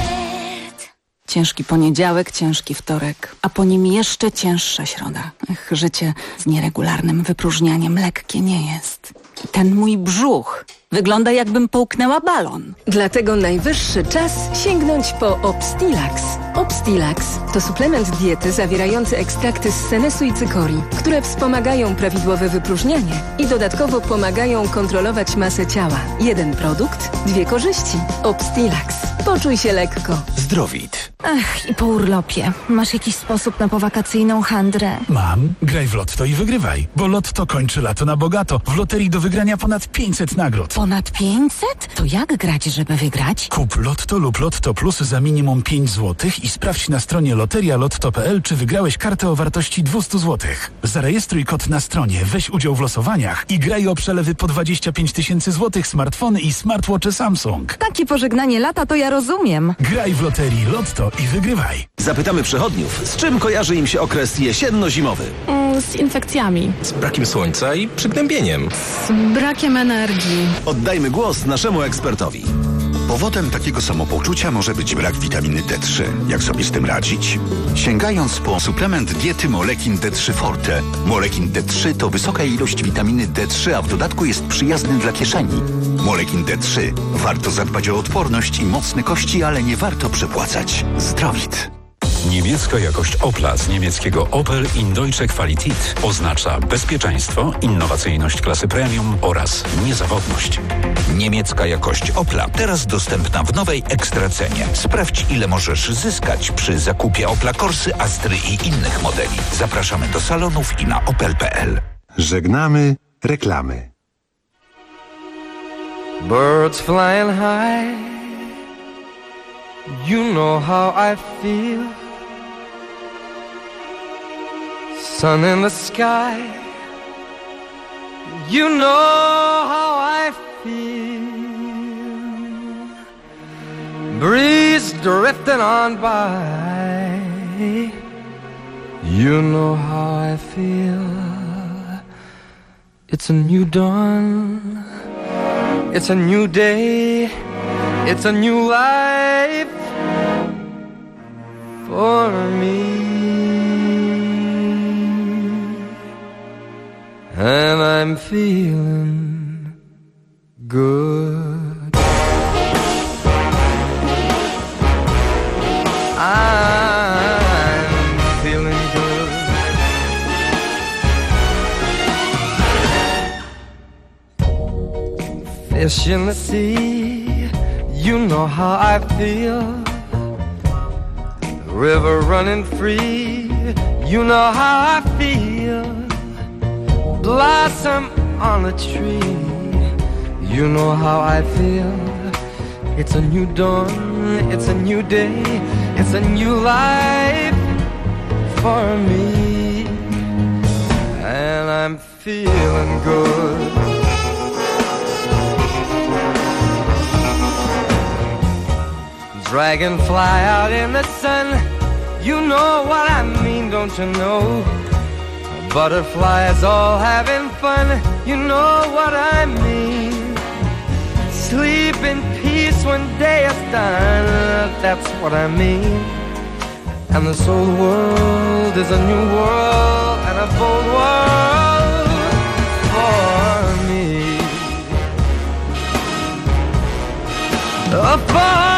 [SPEAKER 25] Ciężki poniedziałek, ciężki wtorek, a po nim jeszcze cięższa środa. Ech, życie z nieregularnym wypróżnianiem lekkie nie jest. Ten mój brzuch wygląda, jakbym połknęła balon.
[SPEAKER 28] Dlatego najwyższy czas sięgnąć po Obstilax. Obstilax to suplement diety zawierający ekstrakty z senesu i cykorii, które wspomagają prawidłowe wypróżnianie i dodatkowo pomagają kontrolować masę ciała. Jeden produkt, dwie korzyści. Obstilax. Poczuj się lekko.
[SPEAKER 31] Zdrowit.
[SPEAKER 25] Ach, i po urlopie. Masz jakiś sposób na powakacyjną handrę?
[SPEAKER 31] Mam. Graj w Lotto i wygrywaj. Bo Lotto kończy lato na bogato. W loterii do wygrania ponad 500 nagród.
[SPEAKER 25] Ponad 500? To jak grać, żeby wygrać?
[SPEAKER 31] Kup Lotto lub Lotto Plus za minimum 5 zł i sprawdź na stronie loterialotto.pl, czy wygrałeś kartę o wartości 200 zł. Zarejestruj kod na stronie, weź udział w losowaniach i graj o przelewy po 25 000 złotych, smartfony i smartwatche Samsung.
[SPEAKER 25] Takie pożegnanie lata to ja rozumiem.
[SPEAKER 31] Graj w loterii Lotto i wygrywaj.
[SPEAKER 32] Zapytamy przechodniów, z czym kojarzy im się okres jesienno-zimowy?
[SPEAKER 25] Z infekcjami.
[SPEAKER 32] Z brakiem słońca i przygnębieniem.
[SPEAKER 25] Z brakiem energii.
[SPEAKER 32] Oddajmy głos naszemu ekspertowi.
[SPEAKER 33] Powodem takiego samopoczucia może być brak witaminy D3. Jak sobie z tym radzić? Sięgając po suplement diety Molekin D3 Forte. Molekin D3 to wysoka ilość witaminy D3, a w dodatku jest przyjazny dla kieszeni. Molekin D3. Warto zadbać o odporność i mocne kości, ale nie warto przepłacać. Zdrowit.
[SPEAKER 34] Niemiecka jakość Opla z niemieckiego Opel in Deutsche Qualität oznacza bezpieczeństwo, innowacyjność klasy premium oraz niezawodność.
[SPEAKER 35] Niemiecka jakość Opla teraz dostępna w nowej ekstracenie. Sprawdź, ile możesz zyskać przy zakupie Opla Corsy, Astry i innych modeli. Zapraszamy do salonów i na opel.pl.
[SPEAKER 2] Żegnamy reklamy.
[SPEAKER 36] Birds flying high, you know how I feel. Sun in the sky, you know how I feel. Breeze drifting on by, you know how I feel. It's a new dawn, it's a new day, it's a new life. for me. And I'm feeling good. I'm feeling good. Fish in the sea, you know how I feel. River running free, you know how I feel. Blossom on a tree, you know how I feel. It's a new dawn, it's a new day, it's a new life for me. And I'm feeling good. Dragonfly out in the sun, you know what I mean, don't you know? Butterflies all having fun, you know what I mean. Sleep in peace when day is done, that's what I mean. And this whole world is a new world and a bold world for me. For me.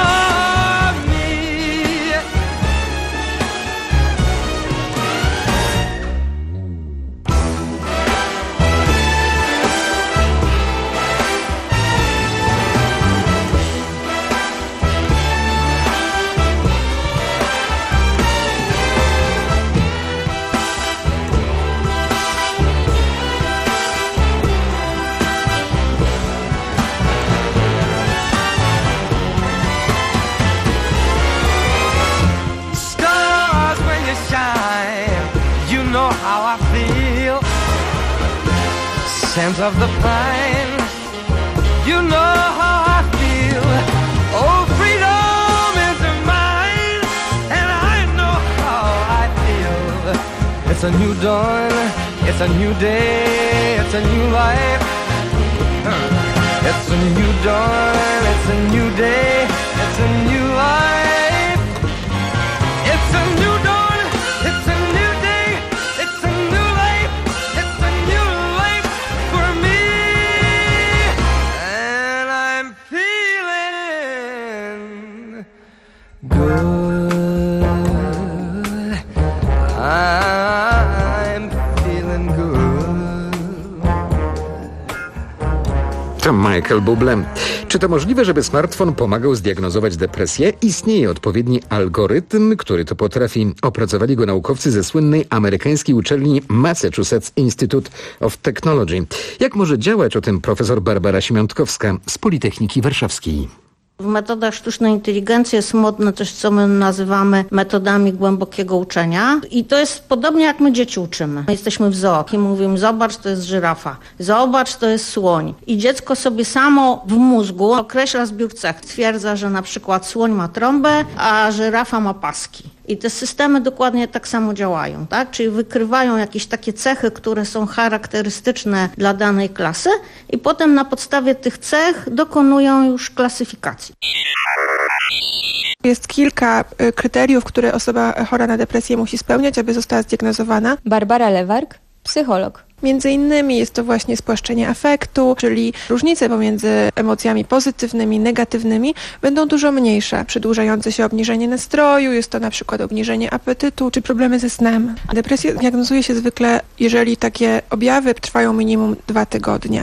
[SPEAKER 36] Scent of the pine, you know how I feel. Oh, freedom is mine, and I know how I feel. It's a new dawn, it's a new day, it's a new life. It's a new dawn, it's a new day, it's a new life. It's a new dawn, it's a new day, it's a new life, it's a new life for me. And I'm feeling good. I'm feeling good.
[SPEAKER 1] To Michael Bublé. Czy to możliwe, żeby smartfon pomagał zdiagnozować depresję? Istnieje odpowiedni algorytm, który to potrafi. Opracowali go naukowcy ze słynnej amerykańskiej uczelni Massachusetts Institute of Technology. Jak może działać, o tym profesor Barbara Siemiątkowska z Politechniki Warszawskiej.
[SPEAKER 4] W metodach sztucznej inteligencji jest modne coś, co my nazywamy metodami głębokiego uczenia. I to jest podobnie jak my dzieci uczymy. Jesteśmy w zoo i mówimy, zobacz, to jest żyrafa, zobacz, to jest słoń. I dziecko sobie samo w mózgu określa zbiór cech. Twierdza, że na przykład słoń ma trąbę, a żyrafa ma paski. I te systemy dokładnie tak samo działają, tak? Czyli wykrywają jakieś takie cechy, które są charakterystyczne dla danej klasy i potem na podstawie tych cech dokonują już klasyfikacji.
[SPEAKER 15] Jest kilka kryteriów, które osoba chora na depresję musi spełniać, aby została zdiagnozowana.
[SPEAKER 5] Barbara Lewark, psycholog.
[SPEAKER 15] Między innymi jest to właśnie spłaszczenie afektu, czyli różnice pomiędzy emocjami pozytywnymi, negatywnymi będą dużo mniejsze. Przedłużające się obniżenie nastroju, jest to na przykład obniżenie apetytu czy problemy ze snem. Depresję diagnozuje się zwykle, jeżeli takie objawy trwają minimum 2 tygodnie.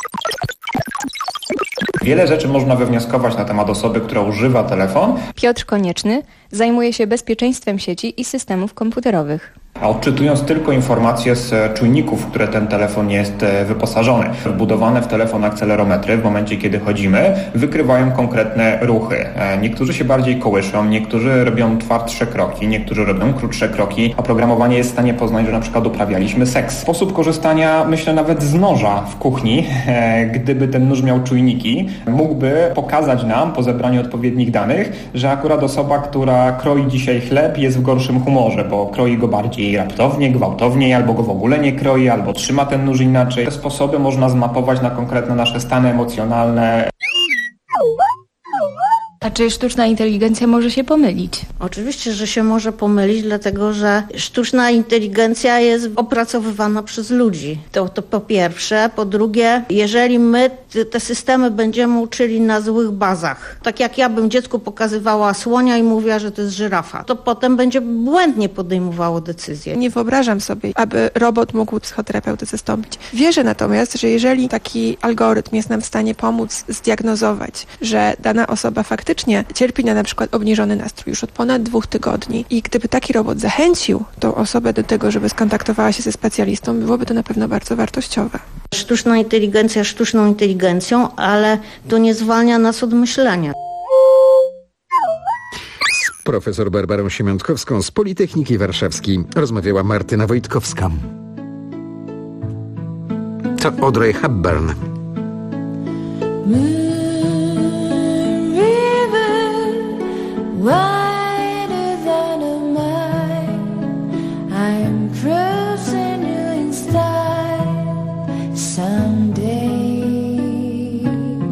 [SPEAKER 6] Wiele rzeczy można wywnioskować na temat osoby, która używa telefon.
[SPEAKER 5] Piotr Konieczny zajmuje się bezpieczeństwem sieci i systemów komputerowych.
[SPEAKER 6] A odczytując tylko informacje z czujników, w które ten telefon jest wyposażony. Wbudowane w telefon akcelerometry w momencie, kiedy chodzimy, wykrywają konkretne ruchy. Niektórzy się bardziej kołyszą, niektórzy robią twardsze kroki, niektórzy robią krótsze kroki. Oprogramowanie jest w stanie poznać, że na przykład uprawialiśmy seks. Sposób korzystania, myślę, nawet z noża w kuchni, gdyby ten nóż miał czujniki, mógłby pokazać nam po zebraniu odpowiednich danych, że akurat osoba, która kroi dzisiaj chleb, jest w gorszym humorze, bo kroi go bardziej raptownie, gwałtownie, albo go w ogóle nie kroi, albo trzyma ten nóż inaczej. Te sposoby można zmapować na konkretne nasze stany emocjonalne.
[SPEAKER 5] A czy sztuczna inteligencja może się pomylić?
[SPEAKER 4] Oczywiście, że się może pomylić, dlatego że sztuczna inteligencja jest opracowywana przez ludzi. To po pierwsze. Po drugie, jeżeli my te systemy będziemy uczyli na złych bazach, tak jak ja bym dziecku pokazywała słonia i mówiła, że to jest żyrafa, to potem będzie błędnie podejmowało decyzje.
[SPEAKER 15] Nie wyobrażam sobie, aby robot mógł psychoterapeuty zastąpić. Wierzę natomiast, że jeżeli taki algorytm jest nam w stanie pomóc zdiagnozować, że dana osoba faktycznie cierpi na przykład obniżony nastrój już od ponad 2 tygodni i gdyby taki robot zachęcił tą osobę do tego, żeby skontaktowała się ze specjalistą, byłoby to na pewno bardzo wartościowe.
[SPEAKER 4] Sztuczna inteligencja sztuczną inteligencją, ale to nie zwalnia nas od myślenia.
[SPEAKER 1] Z profesor Barbarą Siemiątkowską z Politechniki Warszawskiej rozmawiała Martyna Wojtkowska. To Audrey Hepburn.
[SPEAKER 3] Wider than a mile, I am cruising you in style someday.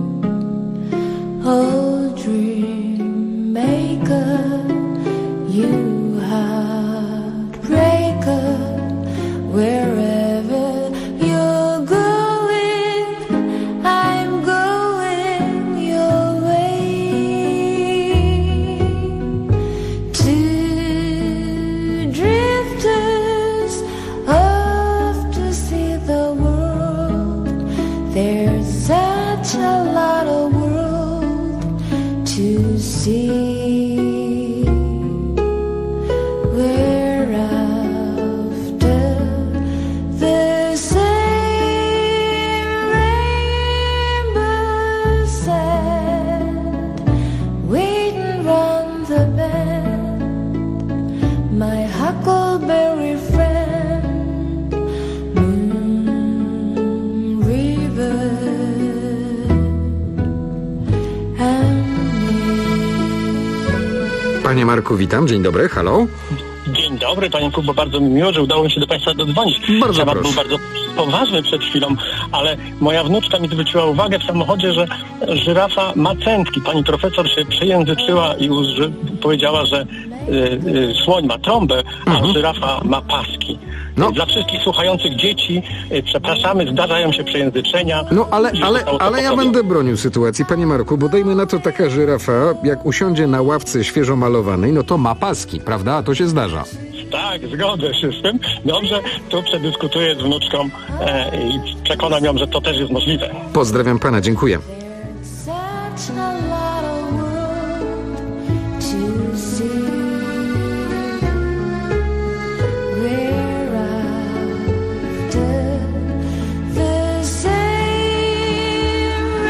[SPEAKER 3] Oh, dream maker, you heartbreaker, wherever you're going, I'm going your way. Two drifters off to see the world. There's such a lot of world to see. We're after the same rainbow sand, waiting round the bend. My huckleberry friend, Moon River, and
[SPEAKER 1] Panie Marku, witam. Dzień dobry. Halo?
[SPEAKER 7] Dzień dobry, panie Kubo, bardzo mi miło, że udało mi się do państwa dodzwonić.
[SPEAKER 1] Bardzo
[SPEAKER 7] Temat
[SPEAKER 1] proszę.
[SPEAKER 7] był bardzo poważny przed chwilą, ale moja wnuczka mi zwróciła uwagę w samochodzie, że żyrafa ma cętki. Pani profesor się przejęzyczyła i powiedziała, że słoń ma trąbę, a żyrafa ma paski.
[SPEAKER 1] No.
[SPEAKER 7] Dla wszystkich słuchających dzieci, przepraszamy, zdarzają się przejęzyczenia.
[SPEAKER 1] No ale ja będę bronił sytuacji, panie Marku, bo dajmy na to taka żyrafa, jak usiądzie na ławce świeżo malowanej, no to ma paski, prawda? A to się zdarza.
[SPEAKER 7] Tak, zgodzę się z tym. Dobrze, tu przedyskutuję z wnuczką i przekonam ją, że to też jest możliwe.
[SPEAKER 1] Pozdrawiam pana, dziękuję.
[SPEAKER 3] such a lot of world to see. We're after the same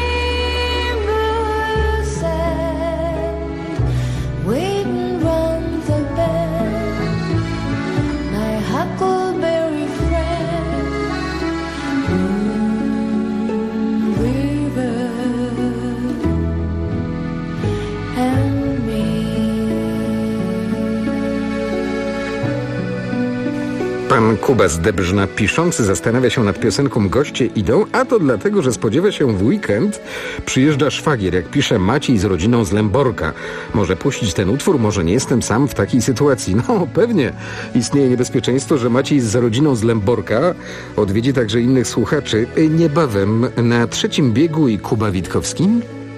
[SPEAKER 3] rainbow sand, waiting round the bend. My huckleberry friend, Moon River, and me.
[SPEAKER 1] Pan Kuba z Debrzna piszący zastanawia się nad piosenką Goście idą, a to dlatego, że spodziewa się w weekend przyjeżdża szwagier, jak pisze Maciej z rodziną z Lęborka. Może puścić ten utwór, może nie jestem sam w takiej sytuacji. No pewnie istnieje niebezpieczeństwo, że Maciej z rodziną z Lęborka odwiedzi także innych słuchaczy. Niebawem na Trzecim Biegu i Kuba Witkowski.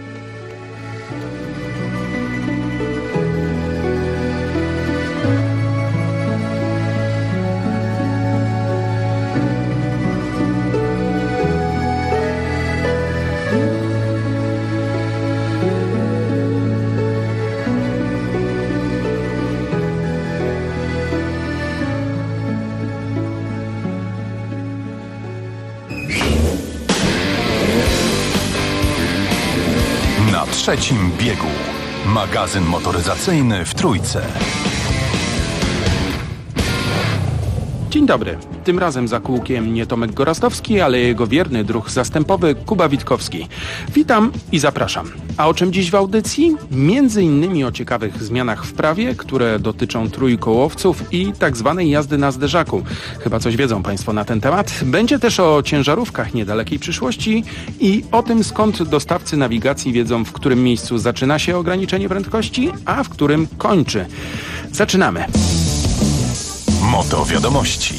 [SPEAKER 33] Na Trzecim Biegu. Magazyn motoryzacyjny w Trójce.
[SPEAKER 8] Dzień dobry. Tym razem za kółkiem nie Tomek Gorastowski, ale jego wierny druh zastępowy Kuba Witkowski. Witam i zapraszam. A o czym dziś w audycji? Między innymi o ciekawych zmianach w prawie, które dotyczą trójkołowców i tak zwanej jazdy na zderzaku. Chyba coś wiedzą Państwo na ten temat. Będzie też o ciężarówkach niedalekiej przyszłości i o tym, skąd dostawcy nawigacji wiedzą, w którym miejscu zaczyna się ograniczenie prędkości, a w którym kończy. Zaczynamy.
[SPEAKER 34] Moto Wiadomości.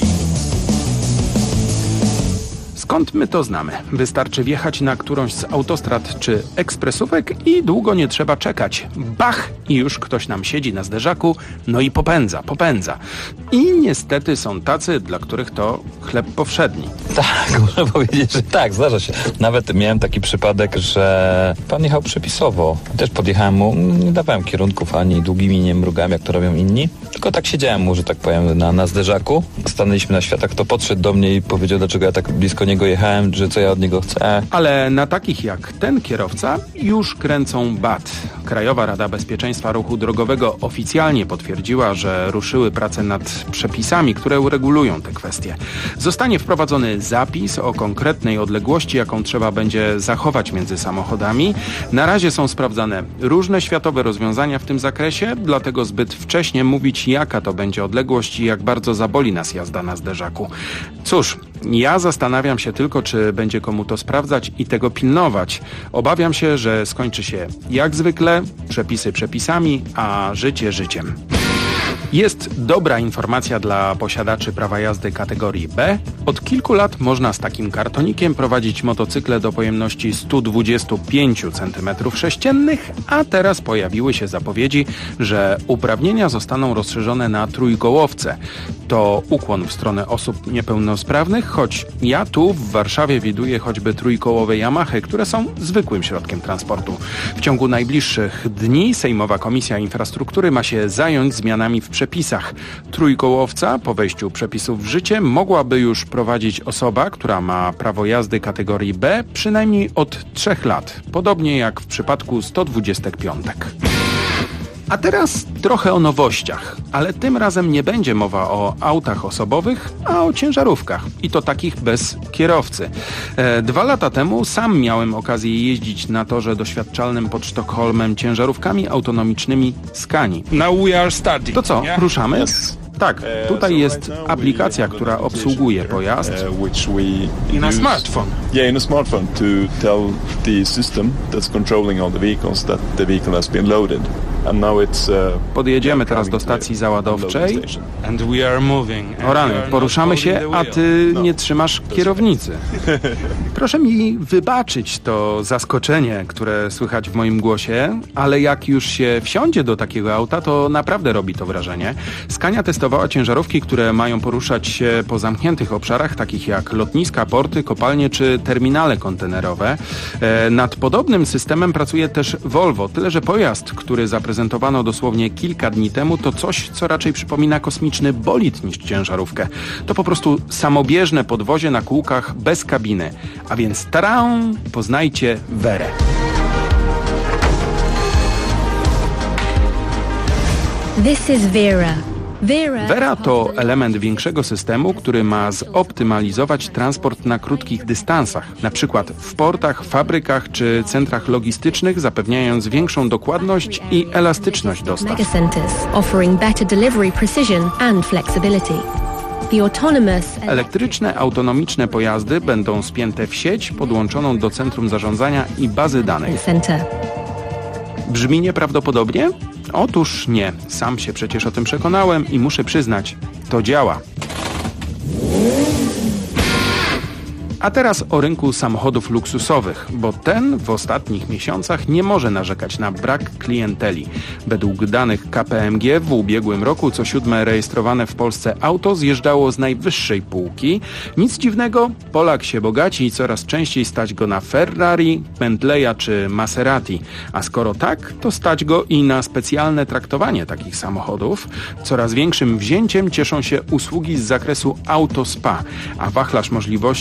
[SPEAKER 8] Skąd my to znamy? Wystarczy wjechać na którąś z autostrad czy ekspresówek i długo nie trzeba czekać. Bach! I już ktoś nam siedzi na zderzaku, no i popędza. I niestety są tacy, dla których to chleb powszedni.
[SPEAKER 9] Tak, muszę powiedzieć, że tak, zdarza się. Nawet miałem taki przypadek, że pan jechał przepisowo. Też podjechałem mu, nie dawałem kierunków ani długimi nie mrugałem, jak to robią inni. Tylko tak siedziałem mu, że tak powiem, na zderzaku. Stanęliśmy na światach, to podszedł do mnie i powiedział, dlaczego ja tak blisko niego jechałem, że co ja od niego chcę.
[SPEAKER 8] Ale na takich jak ten kierowca już kręcą bat. Krajowa Rada Bezpieczeństwa Ruchu Drogowego oficjalnie potwierdziła, że ruszyły prace nad przepisami, które uregulują te kwestie. Zostanie wprowadzony zapis o konkretnej odległości, jaką trzeba będzie zachować między samochodami. Na razie są sprawdzane różne światowe rozwiązania w tym zakresie, dlatego zbyt wcześnie mówić, jaka to będzie odległość i jak bardzo zaboli nas jazda na zderzaku. Cóż, ja zastanawiam się tylko, czy będzie komu to sprawdzać i tego pilnować. Obawiam się, że skończy się jak zwykle, przepisy przepisami, a życie życiem. Jest dobra informacja dla posiadaczy prawa jazdy kategorii B. Od kilku lat można z takim kartonikiem prowadzić motocykle do pojemności 125 cm3, a teraz pojawiły się zapowiedzi, że uprawnienia zostaną rozszerzone na trójkołowce. To ukłon w stronę osób niepełnosprawnych, choć ja tu w Warszawie widuję choćby trójkołowe Yamahy, które są zwykłym środkiem transportu. W ciągu najbliższych dni Sejmowa Komisja Infrastruktury ma się zająć zmianami w przepisach. Trójkołowca po wejściu przepisów w życie mogłaby już prowadzić osoba, która ma prawo jazdy kategorii B przynajmniej od 3 lat, podobnie jak w przypadku 125. A teraz trochę o nowościach, ale tym razem nie będzie mowa o autach osobowych, a o ciężarówkach i to takich bez kierowcy. 2 lata temu sam miałem okazję jeździć na torze doświadczalnym pod Sztokholmem ciężarówkami autonomicznymi Scanii. Now we are starting. To co, ruszamy? Tak, tutaj jest aplikacja, która obsługuje pojazd
[SPEAKER 10] in
[SPEAKER 8] na smartfon.
[SPEAKER 10] Yeah, in a smartphone to tell the system that's controlling all the vehicles that the vehicle has been loaded. And now it's
[SPEAKER 8] podjedziemy teraz do stacji załadowczej. And we are moving. O rany, poruszamy się, a ty nie trzymasz kierownicy. Proszę mi wybaczyć to zaskoczenie, które słychać w moim głosie, ale jak już się wsiądzie do takiego auta, to naprawdę robi to wrażenie. Scania testowała ciężarówki, które mają poruszać się po zamkniętych obszarach, takich jak lotniska, porty, kopalnie czy terminale kontenerowe. Nad podobnym systemem pracuje też Volvo, tyle że pojazd, który zaprezentowano dosłownie kilka dni temu, to coś, co raczej przypomina kosmiczny bolid niż ciężarówkę. To po prostu samobieżne podwozie na kółkach bez kabiny. A więc taran, poznajcie Verę.
[SPEAKER 11] This is Vera.
[SPEAKER 8] Vera to element większego systemu, który ma zoptymalizować transport na krótkich dystansach, na przykład w portach, fabrykach czy centrach logistycznych, zapewniając większą dokładność i elastyczność dostaw.
[SPEAKER 11] Megacenters offering better delivery precision and flexibility.
[SPEAKER 8] Elektryczne, autonomiczne pojazdy będą spięte w sieć podłączoną do centrum zarządzania i bazy danych. Brzmi nieprawdopodobnie? Otóż nie. Sam się przecież o tym przekonałem i muszę przyznać, to działa. A teraz o rynku samochodów luksusowych, bo ten w ostatnich miesiącach nie może narzekać na brak klienteli. Według danych KPMG w ubiegłym roku co 7 rejestrowane w Polsce auto zjeżdżało z najwyższej półki. Nic dziwnego, Polak się bogaci i coraz częściej stać go na Ferrari, Bentleya czy Maserati. A skoro tak, to stać go i na specjalne traktowanie takich samochodów. Coraz większym wzięciem cieszą się usługi z zakresu autospa, a wachlarz możliwości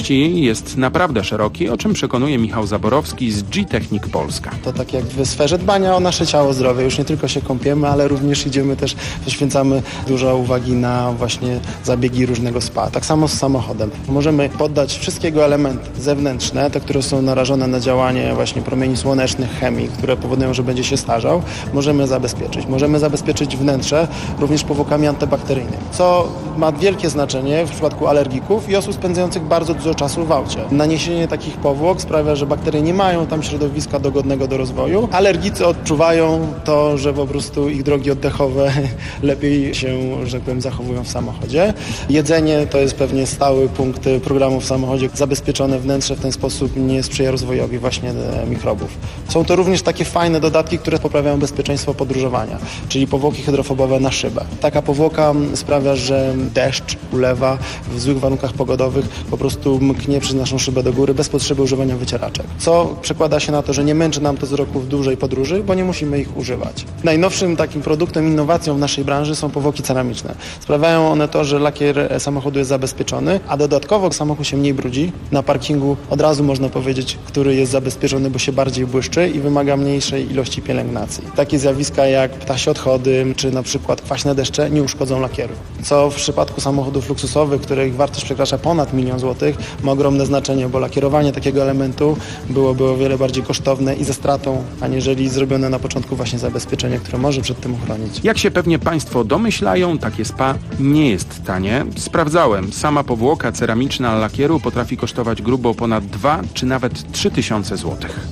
[SPEAKER 8] jest naprawdę szeroki, o czym przekonuje Michał Zaborowski z G-Technik Polska.
[SPEAKER 12] To tak jak w sferze dbania o nasze ciało zdrowe. Już nie tylko się kąpiemy, ale również idziemy też, poświęcamy dużo uwagi na właśnie zabiegi różnego spa. Tak samo z samochodem. Możemy poddać wszystkiego elementy zewnętrzne, te, które są narażone na działanie właśnie promieni słonecznych, chemii, które powodują, że będzie się starzał, możemy zabezpieczyć. Możemy zabezpieczyć wnętrze również powłokami antybakteryjnymi, co ma wielkie znaczenie w przypadku alergików i osób spędzających bardzo dużo czasu w aucie. Naniesienie takich powłok sprawia, że bakterie nie mają tam środowiska dogodnego do rozwoju. Alergicy odczuwają to, że po prostu ich drogi oddechowe lepiej się, że tak powiem, zachowują w samochodzie. Jedzenie to jest pewnie stały punkt programu w samochodzie. Zabezpieczone wnętrze w ten sposób nie sprzyja rozwojowi właśnie mikrobów. Są to również takie fajne dodatki, które poprawiają bezpieczeństwo podróżowania, czyli powłoki hydrofobowe na szybę. Taka powłoka sprawia, że deszcz, ulewa w złych warunkach pogodowych po prostu mknie przez naszą szybę do góry bez potrzeby używania wycieraczek. Co przekłada się na to, że nie męczy nam to wzroku w dłużej podróży, bo nie musimy ich używać. Najnowszym takim produktem, innowacją w naszej branży są powłoki ceramiczne. Sprawiają one to, że lakier samochodu jest zabezpieczony, a dodatkowo samochód się mniej brudzi. Na parkingu od razu można powiedzieć, który jest zabezpieczony, bo się bardziej błyszczy i wymaga mniejszej ilości pielęgnacji. Takie zjawiska jak ptasie odchody, czy na przykład kwaśne deszcze nie uszkodzą lakieru. Co w przypadku samochodów luksusowych, których wartość przekracza ponad 1 000 000 złotych, ma ogromne znaczenie, bo lakierowanie takiego elementu byłoby o wiele bardziej kosztowne i ze stratą, aniżeli zrobione na początku właśnie zabezpieczenie, które może przed tym uchronić.
[SPEAKER 8] Jak się pewnie Państwo domyślają, takie spa nie jest tanie. Sprawdzałem, sama powłoka ceramiczna lakieru potrafi kosztować grubo ponad 2 czy nawet 3 tysiące złotych.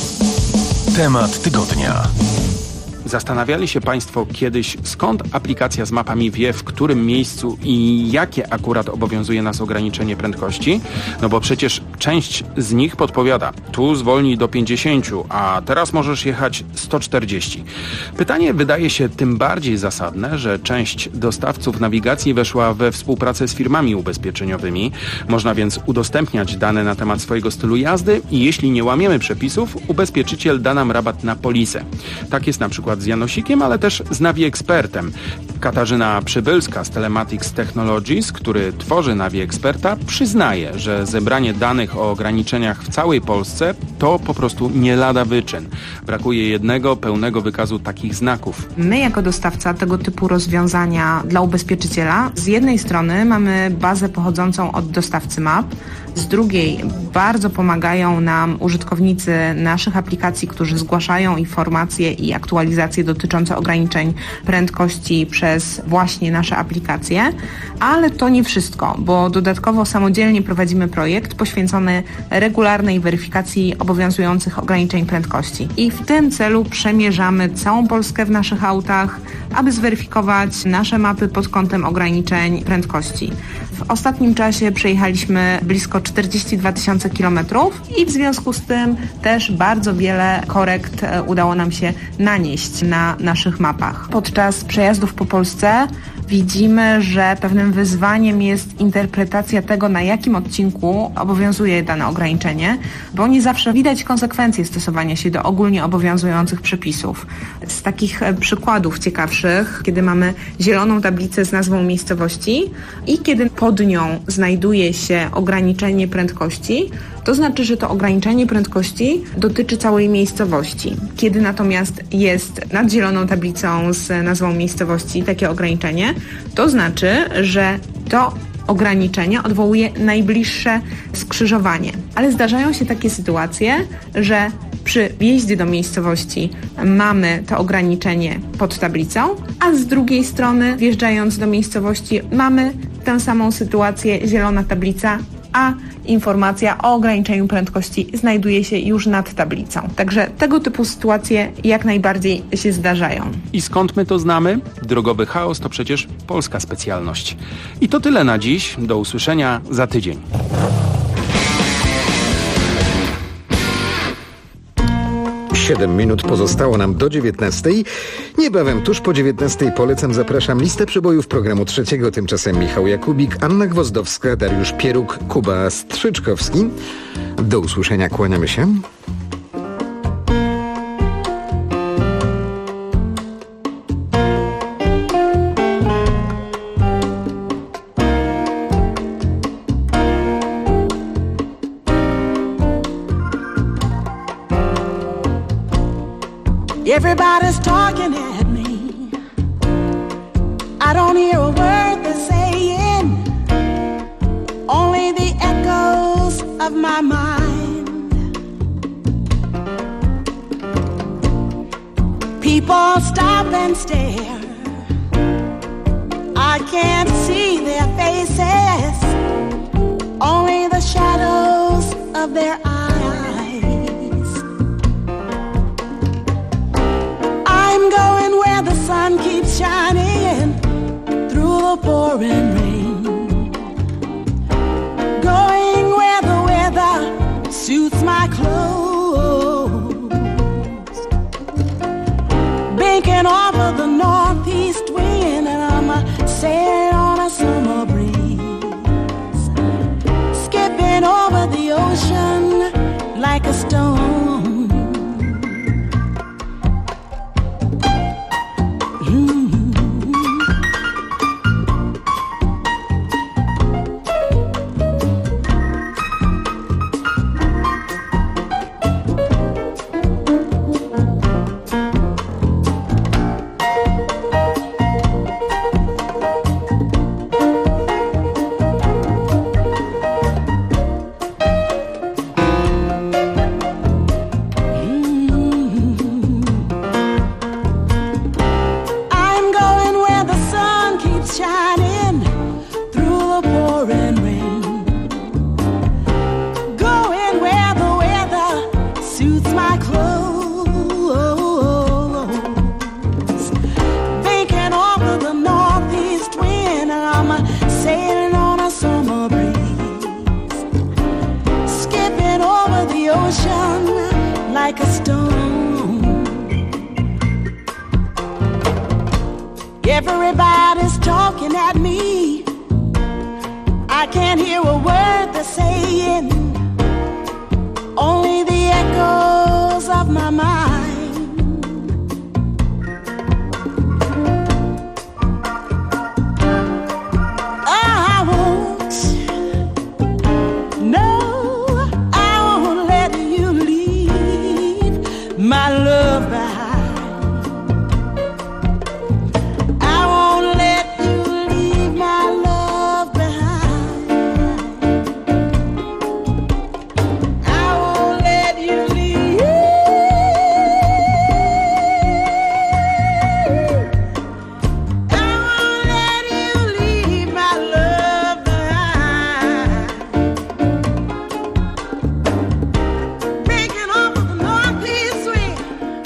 [SPEAKER 31] Temat tygodnia.
[SPEAKER 8] Zastanawiali się Państwo kiedyś, skąd aplikacja z mapami wie, w którym miejscu i jakie akurat obowiązuje nas ograniczenie prędkości? No bo przecież część z nich podpowiada, tu zwolnij do 50, a teraz możesz jechać 140. Pytanie wydaje się tym bardziej zasadne, że część dostawców nawigacji weszła we współpracę z firmami ubezpieczeniowymi. Można więc udostępniać dane na temat swojego stylu jazdy i jeśli nie łamiemy przepisów, ubezpieczyciel da nam rabat na polisę. Tak jest na przykład z Janosikiem, ale też z Navi Expertem. Katarzyna Przybylska z Telematics Technologies, który tworzy Navi Experta, przyznaje, że zebranie danych o ograniczeniach w całej Polsce to po prostu nie lada wyczyn. Brakuje jednego pełnego wykazu takich znaków.
[SPEAKER 13] My jako dostawca tego typu rozwiązania dla ubezpieczyciela z jednej strony mamy bazę pochodzącą od dostawcy map, z drugiej bardzo pomagają nam użytkownicy naszych aplikacji, którzy zgłaszają informacje i aktualizacje dotyczące ograniczeń prędkości przez właśnie nasze aplikacje, ale to nie wszystko, bo dodatkowo samodzielnie prowadzimy projekt poświęcony regularnej weryfikacji obowiązujących ograniczeń prędkości. I w tym celu przemierzamy całą Polskę w naszych autach, aby zweryfikować nasze mapy pod kątem ograniczeń prędkości. W ostatnim czasie przejechaliśmy blisko 42 000 kilometrów i w związku z tym też bardzo wiele korekt udało nam się nanieść na naszych mapach. Podczas przejazdów po Polsce widzimy, że pewnym wyzwaniem jest interpretacja tego, na jakim odcinku obowiązuje dane ograniczenie, bo nie zawsze widać konsekwencje stosowania się do ogólnie obowiązujących przepisów. Z takich przykładów ciekawszych, kiedy mamy zieloną tablicę z nazwą miejscowości i kiedy pod nią znajduje się ograniczenie prędkości, to znaczy, że to ograniczenie prędkości dotyczy całej miejscowości. Kiedy natomiast jest nad zieloną tablicą z nazwą miejscowości takie ograniczenie, to znaczy, że to ograniczenie odwołuje najbliższe skrzyżowanie. Ale zdarzają się takie sytuacje, że przy wjeździe do miejscowości mamy to ograniczenie pod tablicą, a z drugiej strony wjeżdżając do miejscowości mamy tę samą sytuację, zielona tablica, a informacja o ograniczeniu prędkości znajduje się już nad tablicą. Także tego typu sytuacje jak najbardziej się zdarzają.
[SPEAKER 8] I skąd my to znamy? Drogowy chaos to przecież polska specjalność. I to tyle na dziś. Do usłyszenia za tydzień.
[SPEAKER 1] Siedem minut pozostało nam do 19. Niebawem tuż po 19 polecam, zapraszam listę przebojów programu trzeciego. Tymczasem Michał Jakubik, Anna Gwozdowska, Dariusz Pieruk, Kuba Strzyczkowski. Do usłyszenia, kłaniamy się.
[SPEAKER 14] Everybody's talking at me. I don't hear a word they're saying, only the echoes of my mind. People stop and stare. I can't see their faces, only the shadows of their eyes. I'm going where the sun keeps shining through the pouring rain, going where the weather suits my clothes, banking off of the northeast wind, and I'm sailing on a summer breeze, skipping over the ocean like a stone. Like a stone. Everybody's talking at me. I can't hear a word they're saying, only the echoes of my mind. I won't, no, I won't let you leave my love behind. I won't let you leave my love behind. I won't let you leave. I won't let you leave my love behind. Breaking off of the northeast wind.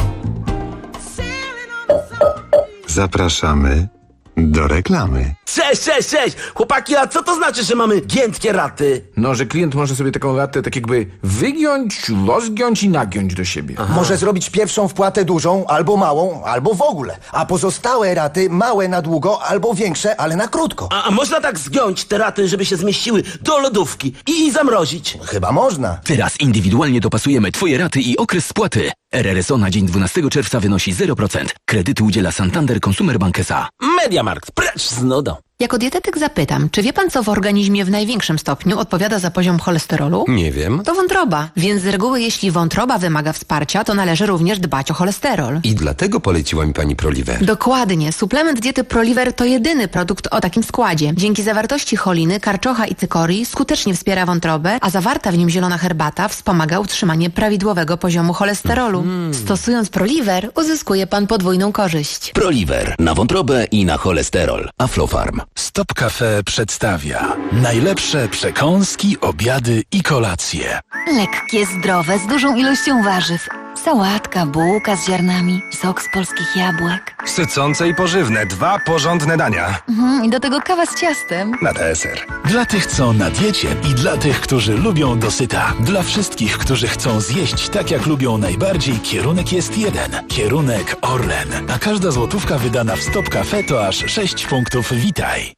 [SPEAKER 2] Zapraszamy do reklamy.
[SPEAKER 16] Cześć! Chłopaki, a co to znaczy, że mamy giętkie raty?
[SPEAKER 17] No, że klient może sobie taką ratę tak jakby wygiąć, rozgiąć i nagiąć do siebie.
[SPEAKER 18] Może zrobić pierwszą wpłatę dużą, albo małą, albo w ogóle. A pozostałe raty małe na długo, albo większe, ale na krótko.
[SPEAKER 16] A można tak zgiąć te raty, żeby się zmieściły do lodówki i zamrozić?
[SPEAKER 18] Chyba można.
[SPEAKER 19] Teraz indywidualnie dopasujemy Twoje raty i okres spłaty. RRSO na dzień 12 czerwca wynosi 0%. Kredytu udziela Santander Consumer Bank S.A.
[SPEAKER 16] Mediamarkt, precz z nudą.
[SPEAKER 20] Jako dietetyk zapytam, czy wie pan, co w organizmie w największym stopniu odpowiada za poziom cholesterolu?
[SPEAKER 34] Nie wiem.
[SPEAKER 20] To wątroba, więc z reguły jeśli wątroba wymaga wsparcia, to należy również dbać o cholesterol.
[SPEAKER 34] I dlatego poleciła mi pani Proliver.
[SPEAKER 20] Dokładnie. Suplement diety Proliver to jedyny produkt o takim składzie. Dzięki zawartości choliny, karczocha i cykorii skutecznie wspiera wątrobę, a zawarta w nim zielona herbata wspomaga utrzymanie prawidłowego poziomu cholesterolu. Stosując Proliver, uzyskuje pan podwójną korzyść.
[SPEAKER 34] Proliver. Na wątrobę i na cholesterol. Aflofarm.
[SPEAKER 31] Stop Cafe przedstawia najlepsze przekąski, obiady i kolacje.
[SPEAKER 21] Lekkie, zdrowe, z dużą ilością warzyw. Sałatka, bułka z ziarnami, sok z polskich jabłek.
[SPEAKER 32] Sycące i pożywne, 2 porządne dania.
[SPEAKER 21] I do tego kawa z ciastem.
[SPEAKER 32] Na deser.
[SPEAKER 31] Dla tych, co na diecie i dla tych, którzy lubią dosyta. Dla wszystkich, którzy chcą zjeść tak, jak lubią najbardziej, kierunek jest jeden. Kierunek Orlen. A każda złotówka wydana w Stop Cafe to aż 6 punktów Witaj.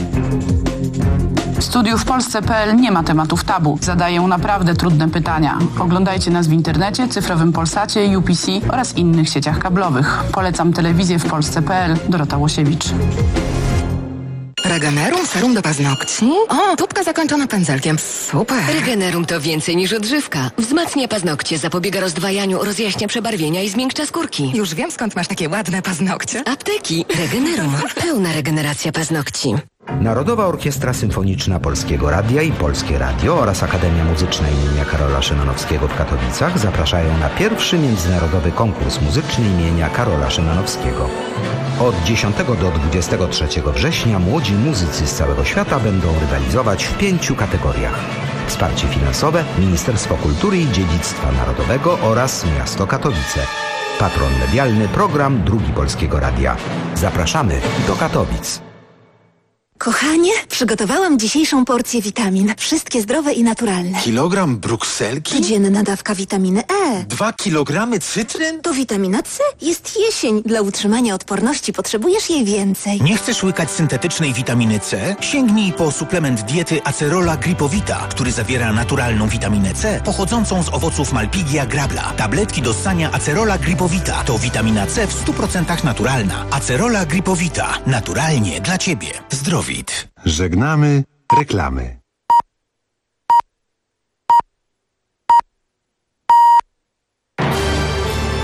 [SPEAKER 22] W studiu w Polsce.pl nie ma tematów tabu. Zadaję naprawdę trudne pytania. Oglądajcie nas w internecie, cyfrowym Polsacie, UPC oraz innych sieciach kablowych. Polecam telewizję w Polsce.pl. Dorota Łosiewicz.
[SPEAKER 3] Regenerum, serum do paznokci. O, tubka zakończona pędzelkiem. Super.
[SPEAKER 4] Regenerum to więcej niż odżywka. Wzmacnia paznokcie, zapobiega rozdwajaniu, rozjaśnia przebarwienia i zmiękcza skórki.
[SPEAKER 3] Już wiem, skąd masz takie ładne paznokcie.
[SPEAKER 4] Apteki. Regenerum. Pełna regeneracja paznokci.
[SPEAKER 5] Narodowa Orkiestra Symfoniczna Polskiego Radia i Polskie Radio oraz Akademia Muzyczna imienia Karola Szymanowskiego w Katowicach zapraszają na pierwszy międzynarodowy konkurs muzyczny imienia Karola Szymanowskiego. Od 10 do 23 września młodzi muzycy z całego świata będą rywalizować w 5 kategoriach. Wsparcie finansowe Ministerstwo Kultury i Dziedzictwa Narodowego oraz Miasto Katowice. Patron medialny program Drugi Polskiego Radia. Zapraszamy do Katowic.
[SPEAKER 6] Kochanie, przygotowałam dzisiejszą porcję witamin. Wszystkie zdrowe i naturalne.
[SPEAKER 7] Kilogram brukselki?
[SPEAKER 6] Codzienna dawka witaminy E.
[SPEAKER 7] 2 kilogramy cytryn?
[SPEAKER 6] To witamina C. Jest jesień. Dla utrzymania odporności potrzebujesz jej więcej.
[SPEAKER 7] Nie chcesz łykać syntetycznej witaminy C? Sięgnij po suplement diety Acerola Gripowita, który zawiera naturalną witaminę C pochodzącą z owoców Malpighia grabla. Tabletki do ssania Acerola Gripowita to witamina C w 100% naturalna. Acerola Gripowita. Naturalnie dla Ciebie. Zdrowit.
[SPEAKER 2] Żegnamy reklamy.